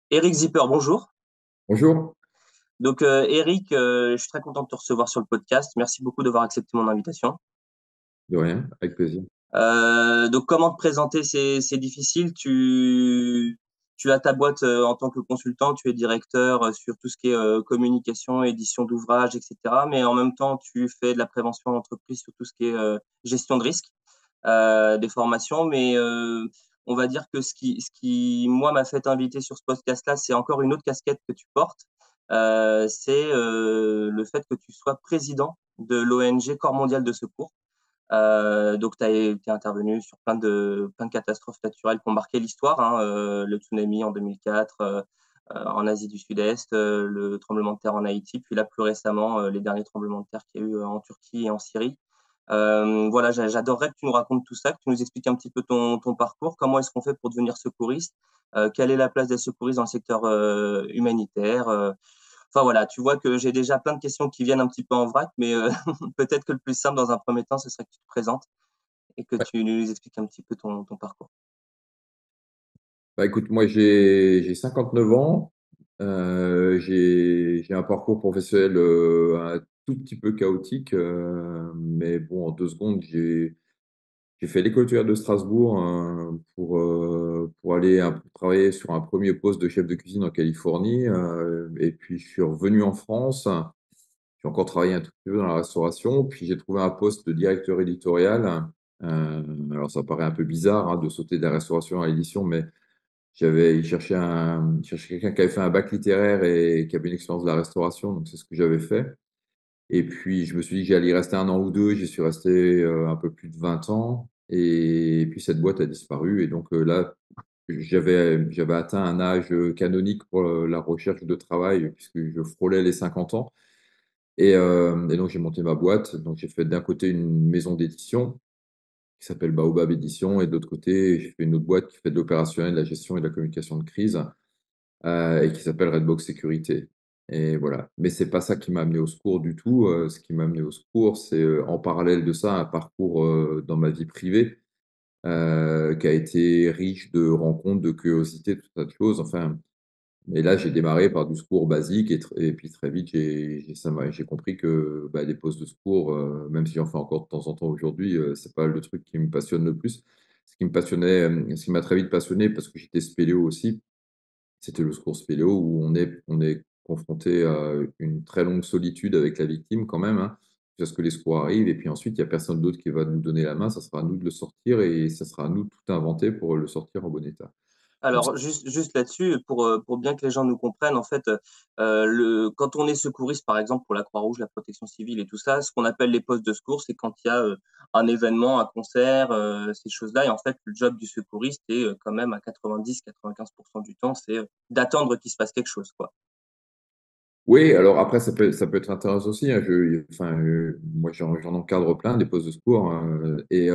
Eric Zipper, bonjour. Bonjour, Donc, Eric, je suis très content de te recevoir sur le podcast. Merci beaucoup d'avoir accepté mon invitation. de rien, avec plaisir. Donc, comment te présenter, c'est difficile. Tu as ta boîte en tant que consultant, tu es directeur sur tout ce qui est communication, édition d'ouvrages, etc. Mais en même temps, tu fais de la prévention en entreprise sur tout ce qui est gestion de risque, des formations. Mais on va dire que ce qui moi, m'a fait inviter sur ce podcast-là, c'est encore une autre casquette que tu portes. C'est le fait que tu sois président de l'ONG Corps Mondial de Secours. Donc, tu as été intervenu sur plein de catastrophes naturelles qui ont marqué l'histoire, hein, le tsunami en 2004, en Asie du Sud-Est, le tremblement de terre en Haïti, puis là, plus récemment, les derniers tremblements de terre qu'il y a eu en Turquie et en Syrie. Voilà, j'adorerais que tu nous racontes tout ça, que tu nous expliques un petit peu ton parcours. Comment est-ce qu'on fait pour devenir secouriste? Quelle est la place des secouristes dans le secteur humanitaire? Enfin voilà, tu vois que j'ai déjà plein de questions qui viennent un petit peu en vrac, mais peut-être que le plus simple dans un premier temps, ce serait que tu te présentes et que Ouais. tu nous expliques un petit peu ton parcours. Bah, écoute, moi j'ai 59 ans. J'ai un parcours professionnel un tout petit peu chaotique, mais bon, en 2 secondes, j'ai fait l'école hôtelière de Strasbourg pour aller un peu travailler sur un premier poste de chef de cuisine en Californie. Et puis je suis revenu en France. J'ai encore travaillé un tout petit peu dans la restauration, puis j'ai trouvé un poste de directeur éditorial. Alors ça paraît un peu bizarre, hein, de sauter de la restauration à l'édition, mais il cherchait quelqu'un qui avait fait un bac littéraire et qui avait une expérience de la restauration, donc c'est ce que j'avais fait. Et puis je me suis dit que j'allais y rester 1 an ou 2, j'y suis resté un peu plus de 20 ans, et puis cette boîte a disparu. Et donc là, j'avais atteint un âge canonique pour la recherche de travail, puisque je frôlais les 50 ans. Et donc, j'ai monté ma boîte. Donc, j'ai fait d'un côté une maison d'édition qui s'appelle Baobab Édition, et de l'autre côté, j'ai fait une autre boîte qui fait de l'opérationnel, de la gestion et de la communication de crise, et qui s'appelle Redbox Sécurité. Et voilà. Mais c'est pas ça qui m'a amené au secours du tout. Ce qui m'a amené au secours, c'est en parallèle de ça, un parcours dans ma vie privée qui a été riche de rencontres, de curiosités, tout un tas de choses. Enfin, et là, j'ai démarré par du secours basique, et puis très vite, j'ai compris que bah, les postes de secours, même si j'en fais encore de temps en temps aujourd'hui, c'est pas le truc qui me passionne le plus. Ce qui m'a très vite passionné, parce que j'étais spéléo aussi, c'était le secours spéléo, où on est confronté à une très longue solitude avec la victime quand même, hein, jusqu'à ce que les secours arrivent. Et puis ensuite, il n'y a personne d'autre qui va nous donner la main. Ça sera à nous de le sortir, et ça sera à nous de tout inventer pour le sortir en bon état. Donc, Alors juste là-dessus, pour bien que les gens nous comprennent, en fait, le quand on est secouriste, par exemple, pour la Croix-Rouge, la protection civile et tout ça, ce qu'on appelle les postes de secours, c'est quand il y a, un événement, un concert, ces choses-là. Et en fait, le job du secouriste est, quand même à 90-95 du temps, c'est, d'attendre qu'il se passe quelque chose, quoi. oui, alors après, ça peut être intéressant aussi, hein. Enfin, moi, j'en encadre plein des postes de secours, hein,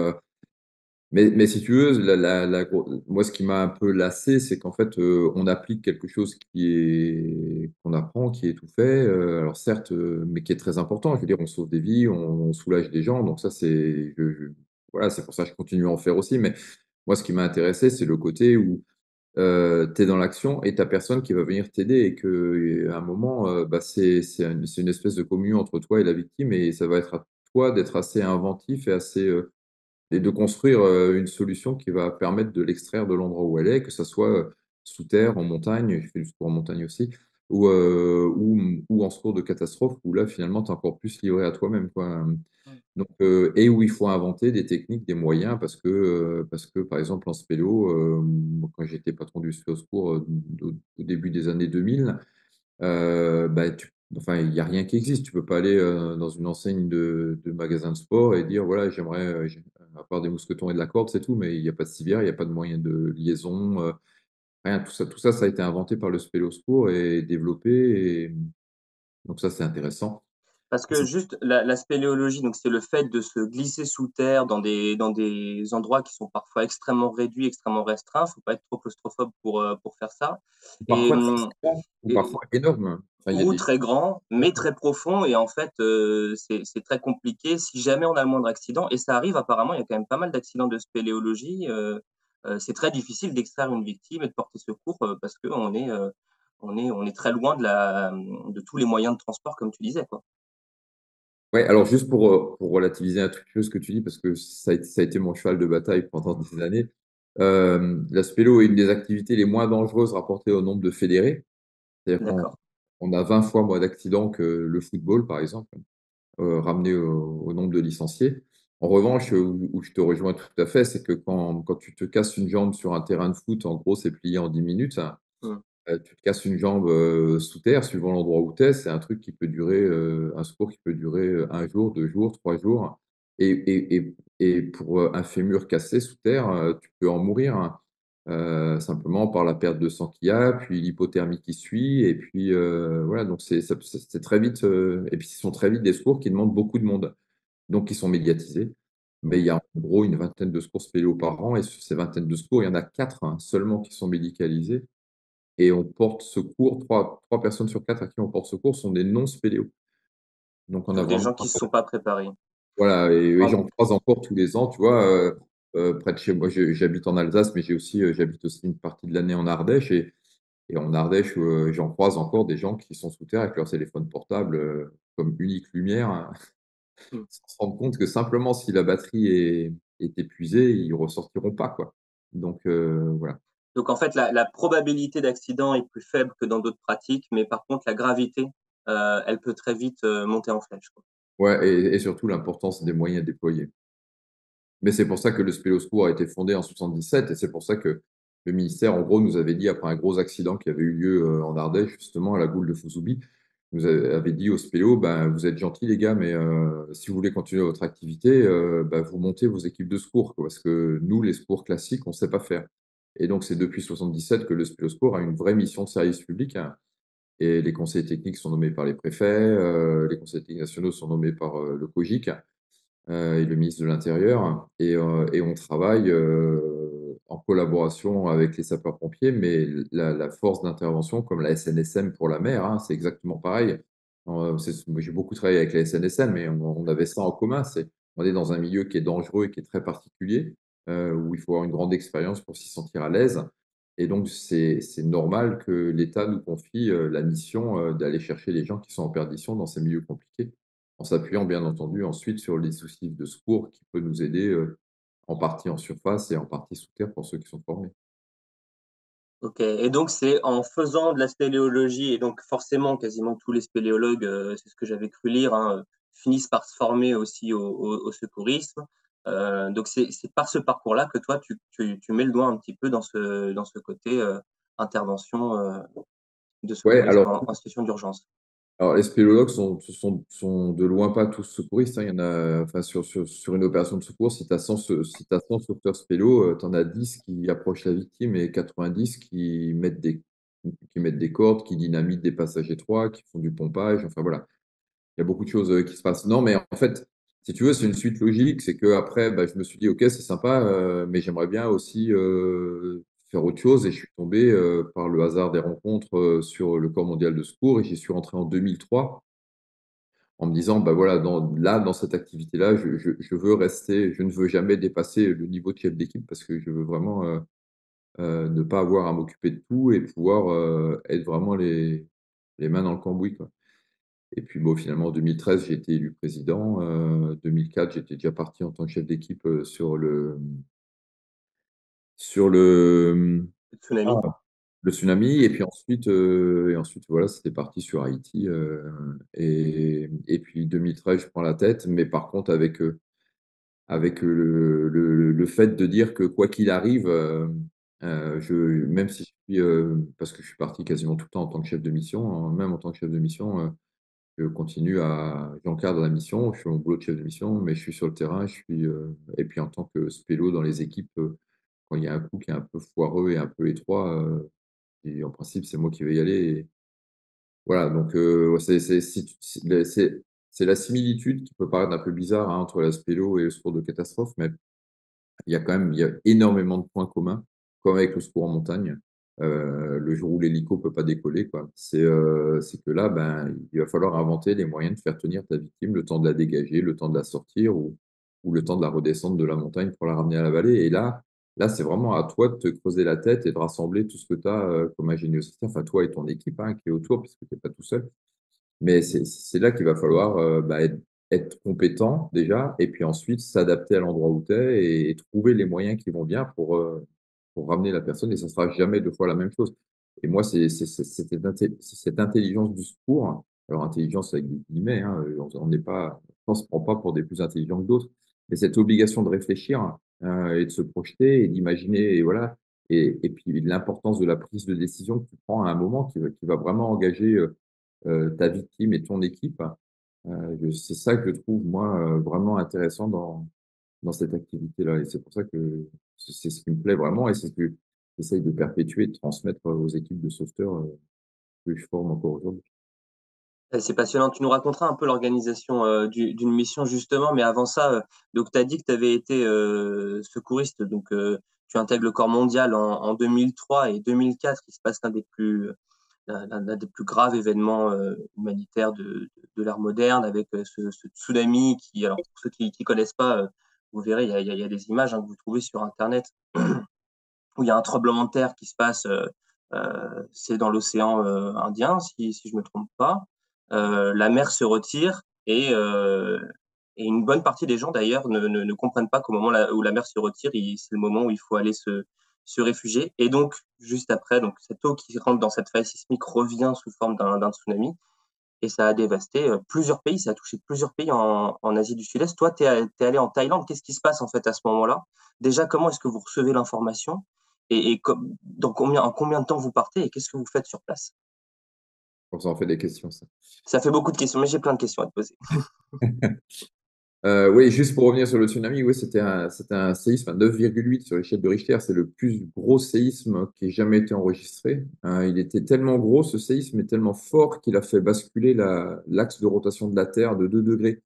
mais si tu veux, moi, ce qui m'a un peu lassé, c'est qu'en fait, on applique quelque chose qu'on apprend, qui est tout fait. Alors certes, mais qui est très important. Je veux dire, on sauve des vies, on soulage des gens. Donc ça, voilà, c'est pour ça que je continue à en faire aussi. Mais moi, ce qui m'a intéressé, c'est le côté où tu es dans l'action et tu personne qui va venir t'aider, et qu'à un moment, bah, c'est une espèce de communion entre toi et la victime, et ça va être à toi d'être assez inventif et de construire une solution qui va permettre de l'extraire de l'endroit où elle est, que ça soit sous terre, en montagne, je fais du sport en montagne aussi, ou en secours de catastrophe, où là, finalement, tu es encore plus livré à toi-même, quoi. Mmh. Donc, et où il faut inventer des techniques, des moyens, parce que par exemple, en spéléo, moi, quand j'étais patron du secours au début des années 2000, bah, enfin, il n'y a rien qui existe. Tu peux pas aller dans une enseigne de magasin de sport et dire, voilà, à part des mousquetons et de la corde, c'est tout, mais il n'y a pas de civière, il n'y a pas de moyen de liaison, rien. Tout ça, ça a été inventé par le spéléo secours et développé. Et donc ça, c'est intéressant. Parce que juste la spéléologie, donc c'est le fait de se glisser sous terre dans des endroits qui sont parfois extrêmement réduits, extrêmement restreints. Faut pas être trop claustrophobe pour faire ça. Et Parfois très grand, ou et parfois énorme. Enfin, il y a ou des très grand, mais très profond. Et en fait, c'est très compliqué si jamais on a le moindre accident, et ça arrive apparemment. Il y a quand même pas mal d'accidents de spéléologie, c'est très difficile d'extraire une victime et de porter secours, parce qu'on est, on est très loin de tous les moyens de transport comme tu disais, quoi. Ouais, alors juste pour relativiser un truc, ce que tu dis, parce que ça a été mon cheval de bataille pendant des années. La spélo est une des activités les moins dangereuses rapportées au nombre de fédérés. C'est-à-dire qu'on D'accord. on a 20 fois moins d'accidents que le football, par exemple, ramené au nombre de licenciés. En revanche, où je te rejoins tout à fait, c'est que quand tu te casses une jambe sur un terrain de foot, en gros, c'est plié en 10 minutes. Mmh. Tu te casses une jambe, sous terre, suivant l'endroit où tu es, c'est un truc qui peut durer, un secours qui peut durer, 1 jour, 2 jours, 3 jours et pour, un fémur cassé sous terre, tu peux en mourir, hein, simplement par la perte de sang qu'il y a, puis l'hypothermie qui suit et puis, voilà donc c'est très vite, et puis ce sont très vite des secours qui demandent beaucoup de monde, donc qui sont médiatisés. Mais il y a en gros une vingtaine de secours spéléo par an et sur ces vingtaines de secours, il y en a 4 hein, seulement qui sont médicalisés et on porte secours, trois personnes sur 4 à qui on porte secours sont des non-spéléos. Donc on a Donc des vraiment gens qui ne se sont pas préparés. voilà et En j'en croise encore tous les ans, tu vois? Près de chez moi, j'habite en Alsace, mais j'habite aussi une partie de l'année en Ardèche et en Ardèche, j'en croise encore des gens qui sont sous terre avec leur téléphone portable, comme unique lumière, hein, mmh. sans se rendre compte que simplement si la batterie est épuisée, ils ressortiront pas, quoi. Donc voilà. Donc en fait, la probabilité d'accident est plus faible que dans d'autres pratiques, mais par contre la gravité, elle peut très vite, monter en flèche, quoi. Ouais et surtout l'importance des moyens déployés. Mais c'est pour ça que le Spélosecours a été fondé en 77 et c'est pour ça que le ministère, en gros, nous avait dit après un gros accident qui avait eu lieu, en Ardèche, justement à la Goule de Fouzoubi, nous avait dit aux spélos: «Ben, vous êtes gentils les gars, mais si vous voulez continuer votre activité, bah, vous montez vos équipes de secours, quoi, parce que nous, les secours classiques, on ne sait pas faire». Et donc c'est depuis 77 que le Spélosecours a une vraie mission de service public, hein, et les conseillers techniques sont nommés par les préfets, les conseillers techniques nationaux sont nommés par, le COJIC et le ministre de l'Intérieur et on travaille, en collaboration avec les sapeurs-pompiers, mais la force d'intervention comme la SNSM pour la mer, hein, c'est exactement pareil. Moi j'ai beaucoup travaillé avec la SNSM mais on avait ça en commun, c'est on est dans un milieu qui est dangereux et qui est très particulier, où il faut avoir une grande expérience pour s'y sentir à l'aise et donc c'est normal que l'État nous confie, la mission, d'aller chercher les gens qui sont en perdition dans ces milieux compliqués. En s'appuyant bien entendu ensuite sur les dispositifs de secours qui peut nous aider, en partie en surface et en partie sous terre pour ceux qui sont formés. OK et donc c'est en faisant de la spéléologie et donc forcément quasiment tous les spéléologues, c'est ce que j'avais cru lire, hein, finissent par se former aussi au secourisme. Donc c'est par ce parcours-là que toi tu mets le doigt un petit peu dans ce côté, intervention, de Ouais, secourisme en situation d'urgence. alors les spéléologues sont de loin pas tous secouristes, hein. Il y en a enfin sur une opération de secours, si tu as 100 si tu 100 sauveteurs spélos, tu en as 10 qui approchent la victime et 90 qui mettent des cordes, qui dynamitent des passages étroits, qui font du pompage, enfin voilà. Il y a beaucoup de choses, qui se passent. Non, mais en fait, si tu veux, c'est une suite logique. C'est qu'après, bah, je me suis dit: «OK, c'est sympa, mais j'aimerais bien aussi, faire autre chose» et je suis tombé, par le hasard des rencontres, sur le Corps mondial de secours et j'y suis rentré en 2003 en me disant: «Bah, voilà, dans cette activité-là, je veux rester, je ne veux jamais dépasser le niveau de chef d'équipe parce que je veux vraiment, ne pas avoir à m'occuper de tout et pouvoir, être vraiment les mains dans le cambouis, quoi». Et puis bon, finalement, en 2013, j'ai été élu président. 2004, j'étais déjà parti en tant que chef d'équipe, sur Le tsunami? ah, le tsunami et ensuite voilà, c'était parti sur Haïti, et puis 2013, je prends la tête, mais par contre avec, le fait de dire que quoi qu'il arrive, je même si je suis, parce que je suis parti quasiment tout le temps en tant que chef de mission, hein, même en tant que chef de mission, j'encadre la mission, je fais mon boulot de chef de mission, mais je suis sur le terrain, et puis en tant que spélo dans les équipes, quand il y a un coup qui est un peu foireux et un peu étroit, et en principe, c'est moi qui vais y aller et voilà donc ouais, c'est si tu si le c'est la similitude qui peut paraître un peu bizarre, hein, entre la spélo et le secours de catastrophe, mais il y a énormément de points communs, comme avec le secours en montagne. Le jour où l'hélico peut pas décoller, quoi, c'est que là, ben, il va falloir inventer les moyens de faire tenir ta victime, le temps de la dégager, le temps de la sortir ou le temps de la redescendre de la montagne pour la ramener à la vallée et là, Là, c'est vraiment à toi de te creuser la tête et de rassembler tout ce que tu as comme ingéniosité, enfin toi et ton équipe hein, qui est autour, puisque tu n'es pas tout seul. Mais c'est là qu'il va falloir être compétent déjà, et puis ensuite s'adapter à l'endroit où tu es et trouver les moyens qui vont bien pour ramener la personne, et ça ne sera jamais deux fois la même chose. Et moi, c'est cette intelligence du secours, alors intelligence avec des guillemets, hein, on n'est pas, on ne se prend pas pour des plus intelligents que d'autres, mais cette obligation de réfléchir et de se projeter et d'imaginer, et voilà, et puis l'importance de la prise de décision que tu prends à un moment qui va vraiment engager ta victime et ton équipe. C'est ça que je trouve, moi, vraiment intéressant dans cette activité-là. Et c'est pour ça que c'est ce qui me plaît vraiment et c'est ce que j'essaye de perpétuer et de transmettre aux équipes de sauveteurs que je forme encore aujourd'hui. C'est passionnant. Tu nous raconteras un peu l'organisation d'une mission justement, mais avant ça, donc tu as dit que tu avais été secouriste, donc tu intègres le corps mondial en 2003 et 2004, il se passe l'un des plus graves événements humanitaires de l'ère moderne, avec ce tsunami qui, alors pour ceux qui ne connaissent pas, vous verrez, il y a des images hein, que vous trouvez sur Internet, où il y a un tremblement de terre qui se passe, c'est dans l'océan Indien, si je ne me trompe pas. La mer se retire et une bonne partie des gens d'ailleurs ne comprennent pas qu'au moment où la mer se retire, c'est le moment où il faut aller se réfugier. Et donc, juste après, donc, cette eau qui rentre dans cette faille sismique revient sous forme d'un tsunami et ça a dévasté plusieurs pays, ça a touché plusieurs pays en Asie du Sud-Est. Toi, tu es allé en Thaïlande, qu'est-ce qui se passe en fait à ce moment-là? Déjà, comment est-ce que vous recevez l'information en combien de temps vous partez et qu'est-ce que vous faites sur place? Comme ça en fait des questions, ça. Ça fait beaucoup de questions, mais j'ai plein de questions à te poser. Oui, juste pour revenir sur le tsunami, oui, c'était un séisme à 9,8 sur l'échelle de Richter. C'est le plus gros séisme qui ait jamais été enregistré. Il était tellement gros, ce séisme, et tellement fort qu'il a fait basculer l'axe de rotation de la Terre de 2 degrés.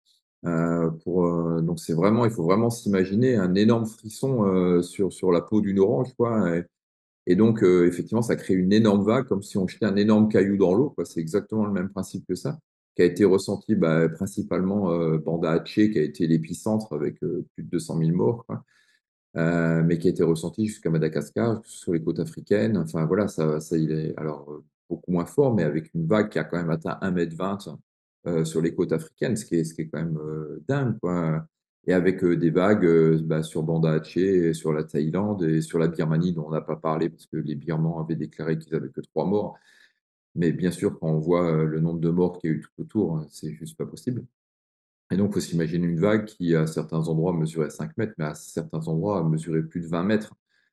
Donc c'est vraiment, il faut vraiment s'imaginer un énorme frisson sur la peau d'une orange, quoi. Et donc, effectivement, ça crée une énorme vague, comme si on jetait un énorme caillou dans l'eau, quoi. C'est exactement le même principe que ça, qui a été ressenti principalement Banda Aceh, qui a été l'épicentre avec plus de 200 000 morts, quoi. Mais qui a été ressenti jusqu'à Madagascar, sur les côtes africaines. Enfin voilà, ça il est alors beaucoup moins fort, mais avec une vague qui a quand même atteint 1,20 m sur les côtes africaines, ce qui est quand même dingue, quoi. Et avec des vagues sur Banda Aceh, sur la Thaïlande et sur la Birmanie, dont on n'a pas parlé parce que les Birmans avaient déclaré qu'ils n'avaient que 3 morts. Mais bien sûr, quand on voit le nombre de morts qu'il y a eu tout autour, c'est juste pas possible. Et donc, il faut s'imaginer une vague qui, à certains endroits, mesurait 5 mètres, mais à certains endroits, mesurait plus de 20 mètres.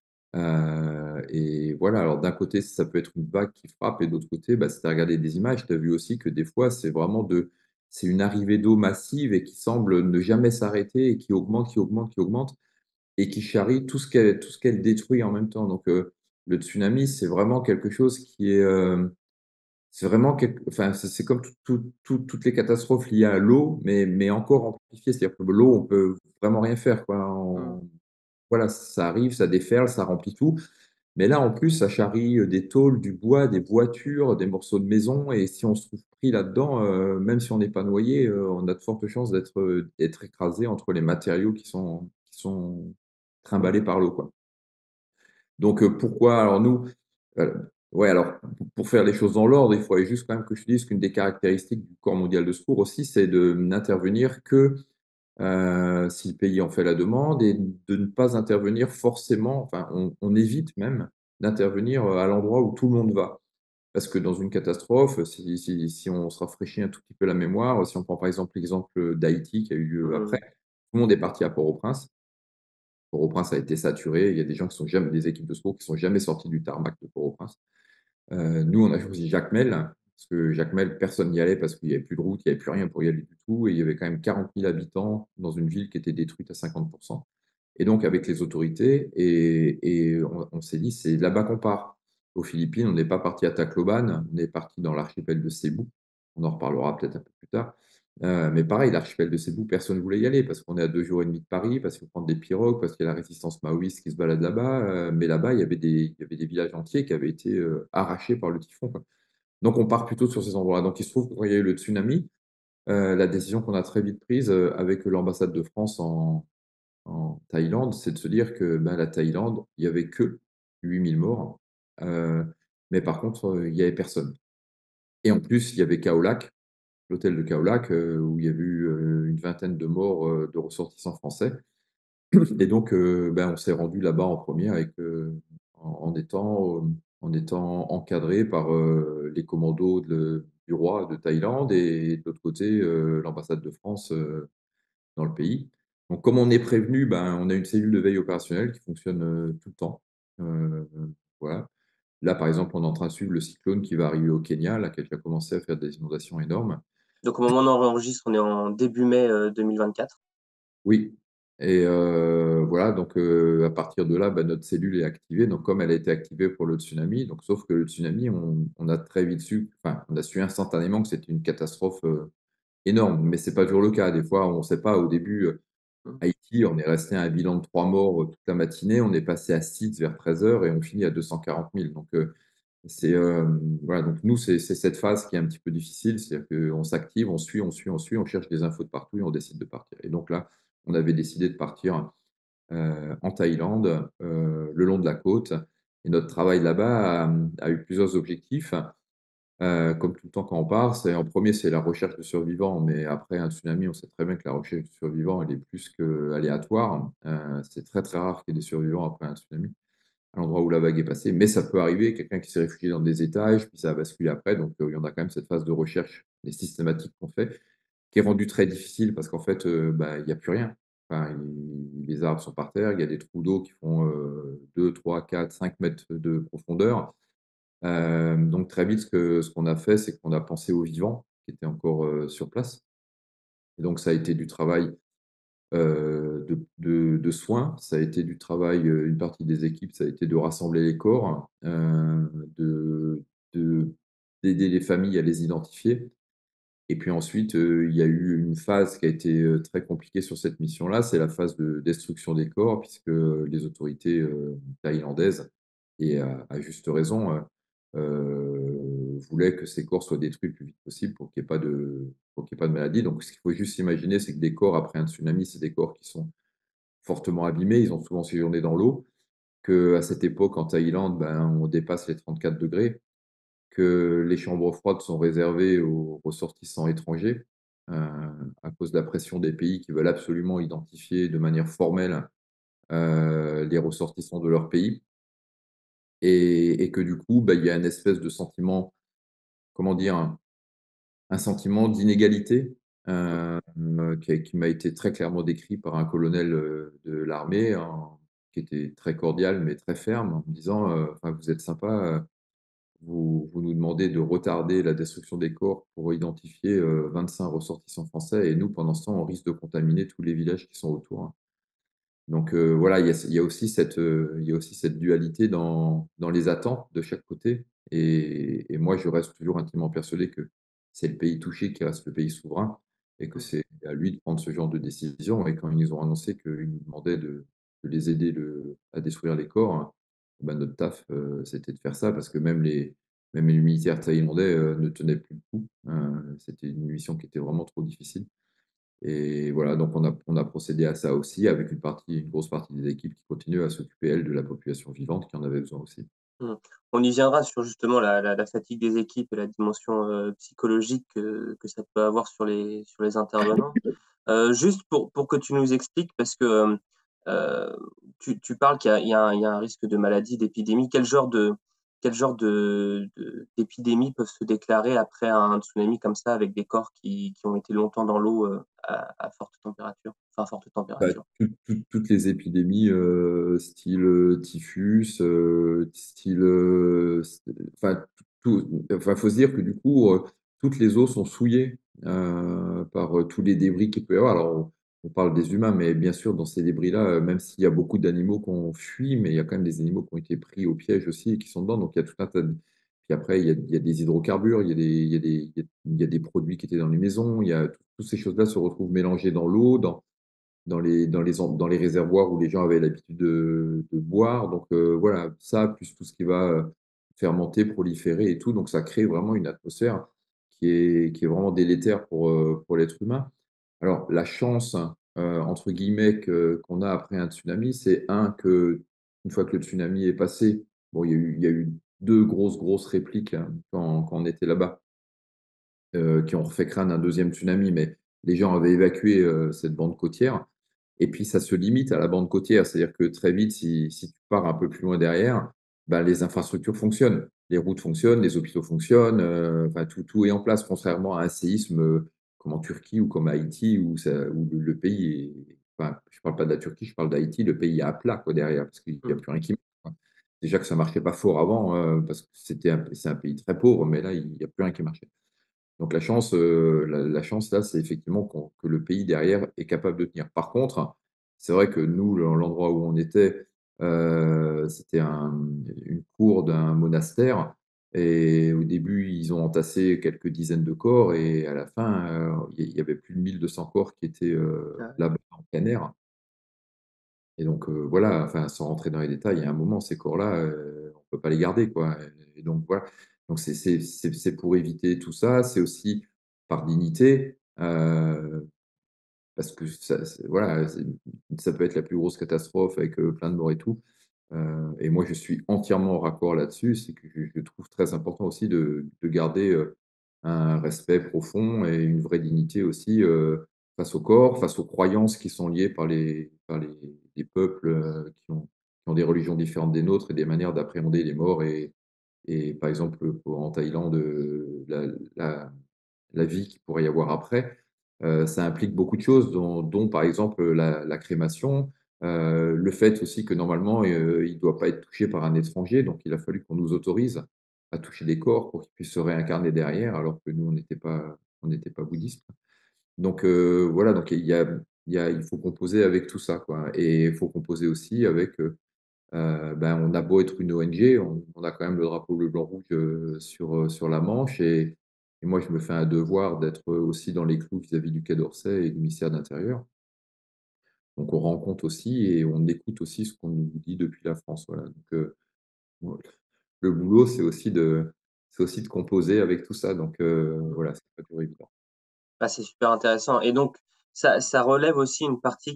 Et voilà, alors d'un côté, ça peut être une vague qui frappe, et d'autre côté, si tu as regardé des images, tu as vu aussi que des fois, c'est une arrivée d'eau massive et qui semble ne jamais s'arrêter et qui augmente, qui augmente, qui augmente et qui charrie tout ce qu'elle détruit en même temps. Donc, le tsunami, c'est vraiment quelque chose qui est, c'est vraiment enfin, c'est comme toutes les catastrophes liées à l'eau, mais encore amplifiées. C'est-à-dire que l'eau, on peut vraiment rien faire, quoi. Mm. Voilà, ça arrive, ça déferle, ça remplit tout. Mais là, en plus, ça charrie des tôles, du bois, des voitures, des morceaux de maison. Et si on se trouve pris là-dedans, même si on n'est pas noyé, on a de fortes chances d'être écrasé entre les matériaux qui sont trimballés par l'eau, quoi. Donc, pourquoi alors nous, ouais, alors pour faire les choses dans l'ordre, il faudrait juste quand même que je te dise qu'une des caractéristiques du corps mondial de secours aussi, c'est de n'intervenir que si le pays en fait la demande, et de ne pas intervenir forcément, enfin on évite même d'intervenir à l'endroit où tout le monde va. Parce que dans une catastrophe, si on se rafraîchit un tout petit peu la mémoire, si on prend par exemple l'exemple d'Haïti qui a eu lieu après, Mm. tout le monde est parti à Port-au-Prince. Port-au-Prince a été saturé. Il y a des gens qui sont jamais, des équipes de secours qui sont jamais sortis du tarmac de Port-au-Prince. Nous, on a choisi Jacmel, parce que Jacmel, personne n'y allait parce qu'il n'y avait plus de route, il n'y avait plus rien pour y aller du tout. Et il y avait quand même 40 000 habitants dans une ville qui était détruite à 50%. Et donc, avec les autorités, et on s'est dit, c'est là-bas qu'on part. Aux Philippines, on n'est pas parti à Tacloban, on est parti dans l'archipel de Cebu. On en reparlera peut-être un peu plus tard. Mais pareil, l'archipel de Cebu, personne ne voulait y aller parce qu'on est à 2 jours et demi de Paris, parce qu'il faut prendre des pirogues, parce qu'il y a la résistance maoïste qui se balade là-bas. Mais là-bas, il y avait des villages entiers qui avaient été arrachés par le typhon, quoi. Donc, on part plutôt sur ces endroits-là. Donc, il se trouve que quand il y a eu le tsunami, la décision qu'on a très vite prise avec l'ambassade de France en Thaïlande, c'est de se dire que, ben, la Thaïlande, il y avait que 8 000 morts, heu, mais par contre, il y avait personne et en plus, il y avait Khao Lak, l'hôtel de Khao Lak, où il y a eu, une vingtaine de morts, de ressortissants français et donc ben, on s'est rendu là-bas en premier avec, en étant encadrés par, les commandos du roi de Thaïlande et de l'autre côté, l'ambassade de France, dans le pays. Donc comme on est prévenu, ben, on a une cellule de veille opérationnelle qui fonctionne, tout le temps. Heu, voilà. Là, par exemple, on est en train de suivre le cyclone qui va arriver au Kenya, là, qui a déjà commencé à faire des inondations énormes. Donc au moment où on enregistre, on est en début mai, 2024. Oui et voilà, donc à partir de là, bah, notre cellule est activée. Donc comme elle a été activée pour le tsunami, donc sauf que le tsunami, on a très vite su, enfin, on a su instantanément que c'était une catastrophe, énorme, mais c'est pas toujours le cas. Des fois, on ne sait pas au début, Mmh. Haïti, on est resté à un bilan de 3 morts, toute la matinée. On est passé à 6 vers 13 heures et on finit à 240 000. Donc c'est, voilà, donc nous, c'est cette phase qui est un petit peu difficile. C'est-à-dire qu'on s'active, on suit, on suit, on suit, on cherche des infos de partout et on décide de partir et donc là, on avait décidé de partir, en Thaïlande, le long de la côte et notre travail là-bas a eu plusieurs objectifs. Comme tout le temps quand on part, c'est en premier c'est la recherche de survivants, mais après un tsunami, on sait très bien que la recherche de survivants, elle est plus qu'aléatoire. C'est très, très rare qu'il y ait des survivants après un tsunami, à l'endroit où la vague est passée, mais ça peut arriver, quelqu'un qui s'est réfugié dans des étages, puis ça a basculé après, donc il y en a quand même cette phase de recherche et systématique qu'on fait, qui est rendue très difficile parce qu'en fait, bah, il y a plus rien. Enfin, il les arbres sont par terre, il y a des trous d'eau qui font, 2-3-4-5 mètres de profondeur. Donc très vite, ce qu'on a fait, c'est qu'on a pensé aux vivants qui étaient encore, sur place et donc ça a été du travail, de soins, ça a été du travail, une partie des équipes, ça a été de rassembler les corps, de d'aider les familles à les identifier et puis ensuite, il y a eu une phase qui a été, très compliquée sur cette mission-là, c'est la phase de destruction des corps puisque les autorités, thaïlandaises et à juste raison, voulaient que ces corps soient détruits le plus vite possible pour qu'il y ait pas de maladie. Donc ce qu'il faut juste imaginer, c'est que des corps après un tsunami, c'est des corps qui sont fortement abîmés, ils ont souvent séjourné dans l'eau, qu'à cette époque en Thaïlande, ben, on dépasse les 34 degrés, que les chambres froides sont réservées aux ressortissants étrangers, heu, à cause de la pression des pays qui veulent absolument identifier de manière formelle, les ressortissants de leur pays et que du coup, bah, il y a une espèce de sentiment, comment dire? Un sentiment d'inégalité, qui m'a été très clairement décrit par un colonel, de l'armée qui était très cordial mais très ferme en me disant, «Enfin vous êtes sympa, vous nous demandez de retarder la destruction des corps pour identifier, 25 ressortissants français et nous, pendant ce temps, on risque de contaminer tous les villages qui sont autour, hein». Donc voilà, il y a aussi cette dualité dans les attentes de chaque côté et moi, je reste toujours intimement persuadé que c'est le pays touché qui reste le pays souverain et que Mmh. c'est à lui de prendre ce genre de décision et quand ils nous ont annoncé qu'ils nous demandaient de les aider à détruire les corps, hein, bah, notre taf, c'était de faire ça parce que même les militaires thaïlandais, ne tenaient plus le coup. C'était une mission qui était vraiment trop difficile. Et voilà, donc on a procédé à ça aussi avec une grosse partie des équipes qui continuent à s'occuper, elles, de la population vivante qui en avait besoin aussi. Mmh. On y viendra sur justement la fatigue des équipes et la dimension, psychologique que ça peut avoir sur les intervenants. Juste pour que tu nous expliques parce que, heu, tu parles qu'il y a un risque de maladie, d'épidémie. Quel genre d'épidémies peuvent se déclarer après un tsunami comme ça avec des corps qui ont été longtemps dans l'eau, à forte température? Enfin, forte Bah, température. toutes les épidémies, style, typhus, style, enfin enfin, faut se dire que du coup, toutes les eaux sont souillées, par, tous les débris qu'il peut y avoir. Alors on parle des humains, mais bien sûr dans ces débris-là, même s'il y a beaucoup d'animaux qui ont fui, mais il y a quand même des animaux qui ont été pris au piège aussi et qui sont dedans. Donc il y a tout un tas de puis après il y a des hydrocarbures, il y a des produits qui étaient dans les maisons, il y a toutes ces choses-là se retrouvent mélangées dans l'eau, dans les réservoirs où les gens avaient l'habitude de boire. Donc voilà, ça, plus tout ce qui va, fermenter, proliférer et tout, donc ça crée vraiment une atmosphère qui est vraiment délétère pour l'être humain. Alors la chance, entre guillemets, qu'on a après un tsunami, c'est que une fois que le tsunami est passé, bon, il y a eu 2 grosses répliques, hein, quand on était là-bas, qui ont refait crâne un deuxième tsunami, mais les gens avaient évacué, cette bande côtière et puis ça se limite à la bande côtière. C'est-à-dire que très vite, si tu pars un peu plus loin derrière, bah, les infrastructures fonctionnent. Les routes fonctionnent, les hôpitaux fonctionnent, enfin tout est en place, contrairement à un séisme, comme en Turquie ou comme à Haïti où le pays est enfin, je parle pas de la Turquie, je parle d'Haïti, le pays est à plat quoi derrière, parce qu'il y a Mmh. plus rien qui marche, quoi. Déjà que ça marchait pas fort avant, parce que c'est un pays très pauvre, mais là, il y a plus rien qui marchait. Donc la chance là, c'est effectivement que le pays derrière est capable de tenir. Par contre, c'est vrai que nous, l'endroit où on était, c'était une cour d'un monastère et au début, ils ont entassé quelques dizaines de corps et à la fin, il y avait plus de 1 200 corps qui étaient, Ah ouais. là-bas en plein air et donc voilà, enfin, sans rentrer dans les détails, il y a un moment, ces corps-là, on ne peut pas les garder, quoi et donc voilà. Donc c'est pour éviter tout ça. C'est aussi par dignité, parce que voilà, ça peut être la plus grosse catastrophe avec, plein de morts et tout. Et moi, je suis entièrement raccord là-dessus. C'est que je trouve très important aussi de garder, un respect profond et une vraie dignité aussi, face au corps, face aux croyances qui sont liées par les peuples, qui ont des religions différentes des nôtres et des manières d'appréhender les morts et par exemple, en Thaïlande, la la vie qu'il pourrait y avoir après, ça implique beaucoup de choses dont par exemple, la crémation, le fait aussi que normalement, il ne doit pas être touché par un étranger, donc il a fallu qu'on nous autorise à toucher des corps pour qu'ils puissent se réincarner derrière, alors que nous on n'était pas bouddhistes. Donc voilà, donc il faut composer avec tout ça, quoi et il faut composer aussi avec, ben, on a beau être une ONG, on a quand même le drapeau bleu, blanc, rouge, sur la manche et moi, je me fais un devoir d'être, aussi dans les clous vis-à-vis du Quai d'Orsay et du ministère de l'Intérieur. Donc on rend compte aussi et on écoute aussi ce qu'on nous dit depuis la France, voilà. Donc ouais, le boulot, c'est aussi de composer avec tout ça, donc voilà, c'est pas toujours évident. Bah, c'est super intéressant et donc ça relève aussi une partie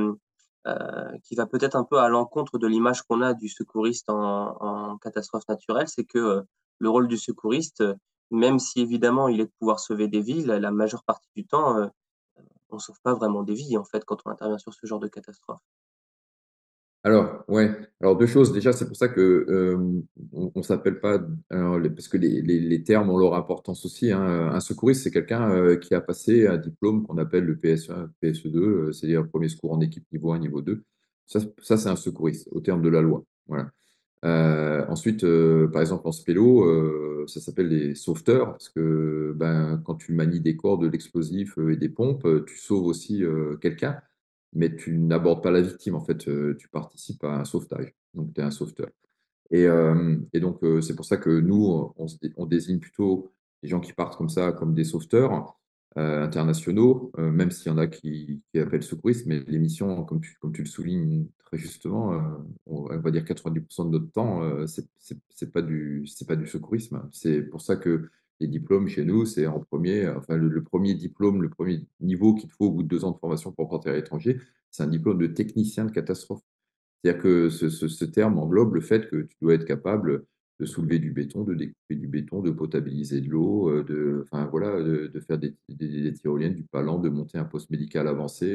qui va peut-être un peu à l'encontre de l'image qu'on a du secouriste en catastrophe naturelle. C'est que, le rôle du secouriste, même si évidemment il est de pouvoir sauver des vies, la majeure partie du temps, on sauve pas vraiment des vies, en fait, quand on intervient sur ce genre de catastrophe. Alors, ouais, alors 2 choses. Déjà, c'est pour ça que, on s'appelle pas alors parce que les termes ont leur importance aussi, hein. Un secouriste, c'est quelqu'un, qui a passé un diplôme qu'on appelle le PS1, PSE2, c'est-à-dire premier secours en équipe niveau 1, niveau 2. Ça, c'est un secouriste au terme de la loi, voilà. Ensuite, par exemple en spélo, ça s'appelle les sauveteurs parce que, ben, quand tu manies des cordes, de l'explosif, et des pompes, tu sauves aussi, quelqu'un, mais tu n'abordes pas la victime en fait, tu participes à un sauvetage, donc tu es un sauveteur. Et donc c'est pour ça que nous, on désigne plutôt les gens qui partent comme ça, comme des sauveteurs, internationaux, même s'il y en a qui appellent secouristes, mais les missions, comme tu le soulignes très justement, on va dire 90 de notre temps, c'est pas du secourisme. C'est pour ça que les diplômes chez nous, c'est en premier, enfin le 1er diplôme, le premier niveau qu'il te faut au bout de 2 ans de formation pour partir à l'étranger, c'est un diplôme de technicien de catastrophe. C'est-à-dire que ce terme englobe le fait que tu dois être capable de soulever du béton, de découper du béton, de potabiliser de l'eau, enfin voilà, de faire des tyroliennes, du palan, de monter un poste médical avancé,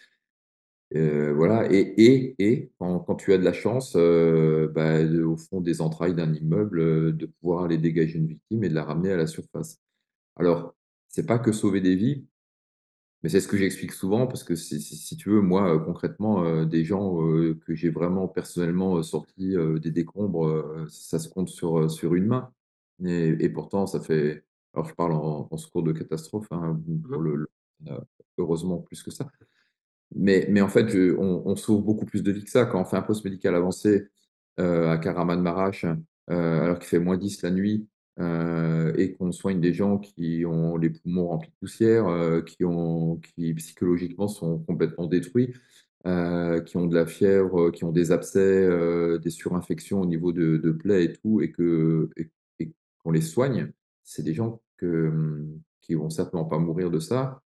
voilà et quand tu as de la chance, bah, au fond des entrailles d'un immeuble, de pouvoir aller dégager une victime et de la ramener à la surface. Alors, c'est pas que sauver des vies, mais c'est ce que j'explique souvent parce que si tu veux, moi, concrètement, des gens, que j'ai vraiment personnellement, sortis, des décombres, ça se compte sur une main et pourtant ça fait alors je parle en secours de catastrophe, hein, Mmh pour mh. heureusement plus que ça. Mais en fait, on sauve beaucoup plus de vies que ça. Quand on fait un poste médical avancé, à Kahramanmaraş, alors qu'il fait -10 la nuit, et qu'on soigne des gens qui ont les poumons remplis de poussière, qui psychologiquement sont complètement détruits, qui ont de la fièvre, qui ont des abcès, des surinfections au niveau de plaies et tout et qu'on les soigne, c'est des gens qui vont certainement pas mourir de ça,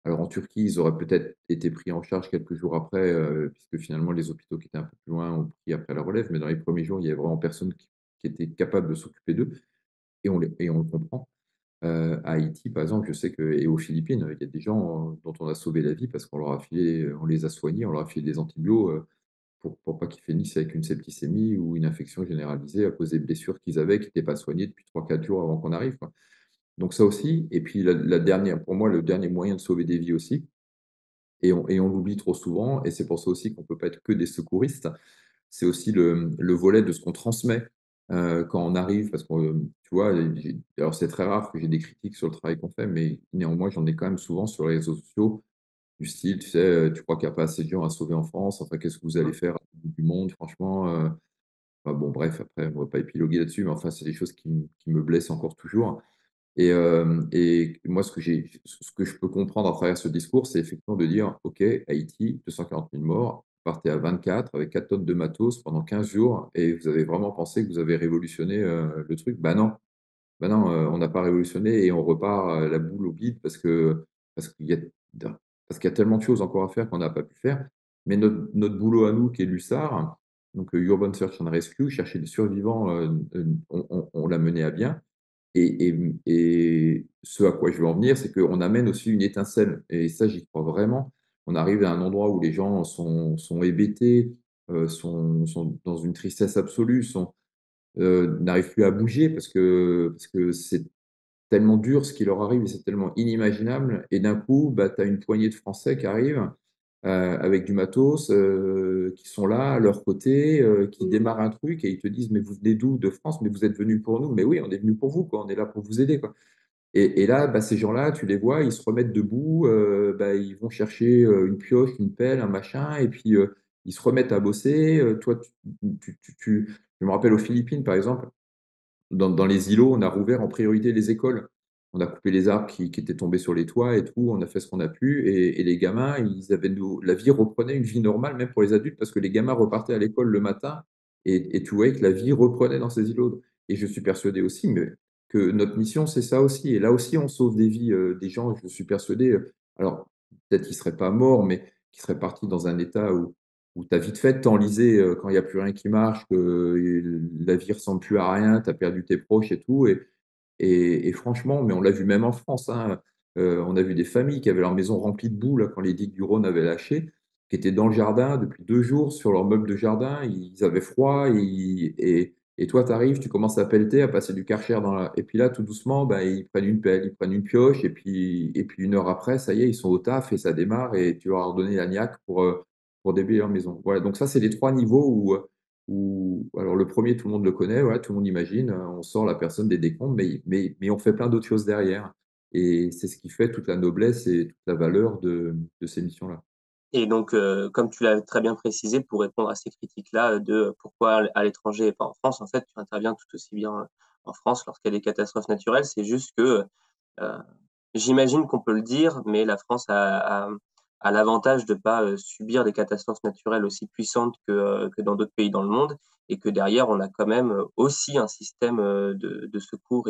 Alors en Turquie, ils auraient peut-être été pris en charge quelques jours après, puisque finalement les hôpitaux qui étaient un peu plus loin ont pris après la relève, mais dans les premiers jours, il y avait vraiment personne qui était capable de s'occuper d'eux et on le comprend. À Haïti, par exemple, je sais que et aux Philippines, il y a des gens, dont on a sauvé la vie parce qu'on leur a filé on les a soignés, on leur a filé des antibiotiques, pour pas qu'ils finissent avec une septicémie ou une infection généralisée à cause des blessures qu'ils avaient, qui n'étaient pas soignées depuis 3 4 jours avant qu'on arrive, quoi. Donc ça aussi et puis la dernière pour moi, le dernier moyen de sauver des vies aussi et on l'oublie trop souvent et c'est pour ça aussi qu'on peut pas être que des secouristes, c'est aussi le volet de ce qu'on transmet, quand on arrive parce que, tu vois, alors c'est très rare que j'ai des critiques sur le travail qu'on fait, mais néanmoins, j'en ai quand même souvent sur les réseaux sociaux, du style, tu sais, «Tu crois qu'il y a pas assez de gens à sauver en France? Enfin, qu'est-ce que vous allez Mmh. faire à l'autre bout du monde? Franchement», enfin bon bref, après on va pas épiloguer là-dessus, mais enfin, c'est des choses qui me blessent encore toujours. Et moi, ce que je peux comprendre à travers ce discours, c'est effectivement de dire: «OK, Haïti, 240 000 morts, vous partez à 24 avec 4 tonnes de matos pendant 15 jours et vous avez vraiment pensé que vous avez révolutionné, le truc?» Bah non, bah non, on n'a pas révolutionné et on repart, la boule au bide parce qu'il y a parce qu'il y a tellement de choses encore à faire qu'on n'a pas pu faire. Mais notre boulot à nous qui est l'USAR, donc Urban Search and Rescue, chercher des survivants, on l'a mené à bien. Et ce à quoi je veux en venir, c'est qu'on amène aussi une étincelle et ça, j'y crois vraiment. On arrive à un endroit où les gens sont hébétés, sont dans une tristesse absolue, n'arrivent plus à bouger parce que c'est tellement dur ce qui leur arrive et c'est tellement inimaginable et d'un coup, bah, tu as une poignée de Français qui arrivent, avec du matos, qui sont là à leur côté, qui démarrent un truc et ils te disent: «Mais vous venez d'où? De France? Mais vous êtes venus pour nous?» «Mais oui, on est venus pour vous, quoi, on est là pour vous aider, quoi». Et là, bah, ces gens-là, tu les vois, ils se remettent debout, bah, ils vont chercher, une pioche, une pelle, un machin et puis, ils se remettent à bosser, toi je me rappelle aux Philippines, par exemple, dans les îlots, on a rouvert en priorité les écoles. On a coupé les arbres qui étaient tombés sur les toits et tout, on a fait ce qu'on a pu et les gamins, ils avaient la vie reprenait une vie normale, même pour les adultes, parce que les gamins repartaient à l'école le matin et tu voyais que la vie reprenait dans ces îlots et je suis persuadé aussi mais que notre mission, c'est ça aussi et là aussi, on sauve des vies, des gens, je suis persuadé, alors peut-être qu'ils ne seraient pas morts, mais qu'ils seraient partis dans un état où tu as vite fait de t'enliser, quand il y a plus rien qui marche, que la vie ressemble plus à rien, tu as perdu tes proches et tout et franchement, mais on l'a vu même en France, hein, on a vu des familles qui avaient leur maison remplie de boue là, quand les digues du Rhône avaient lâché, qui étaient dans le jardin depuis 2 jours sur leur meuble de jardin, ils avaient froid, et toi tu arrives, tu commences à pelleter, à passer du Karcher dans la et puis là tout doucement, bah, ils prennent une pelle, ils prennent une pioche et puis 1 heure après, ça y est, ils sont au taf et ça démarre et tu leur as redonné la niaque pour déblayer leur maison. Voilà, donc ça c'est les 3 niveaux où alors le premier tout le monde le connaît, voilà, tout le monde imagine, on sort la personne des décombres, mais on fait plein d'autres choses derrière et c'est ce qui fait toute la noblesse et toute la valeur de ces missions-là. Et donc, comme tu l'as très bien précisé, pour répondre à ces critiques-là, de pourquoi à l'étranger et pas en France, en fait, tu interviens tout aussi bien, en France lorsqu'il y a des catastrophes naturelles. C'est juste que, heu, j'imagine qu'on peut le dire, mais la France a l'avantage de pas, subir des catastrophes naturelles aussi puissantes que dans d'autres pays dans le monde et que derrière, on a quand même, aussi un système, de secours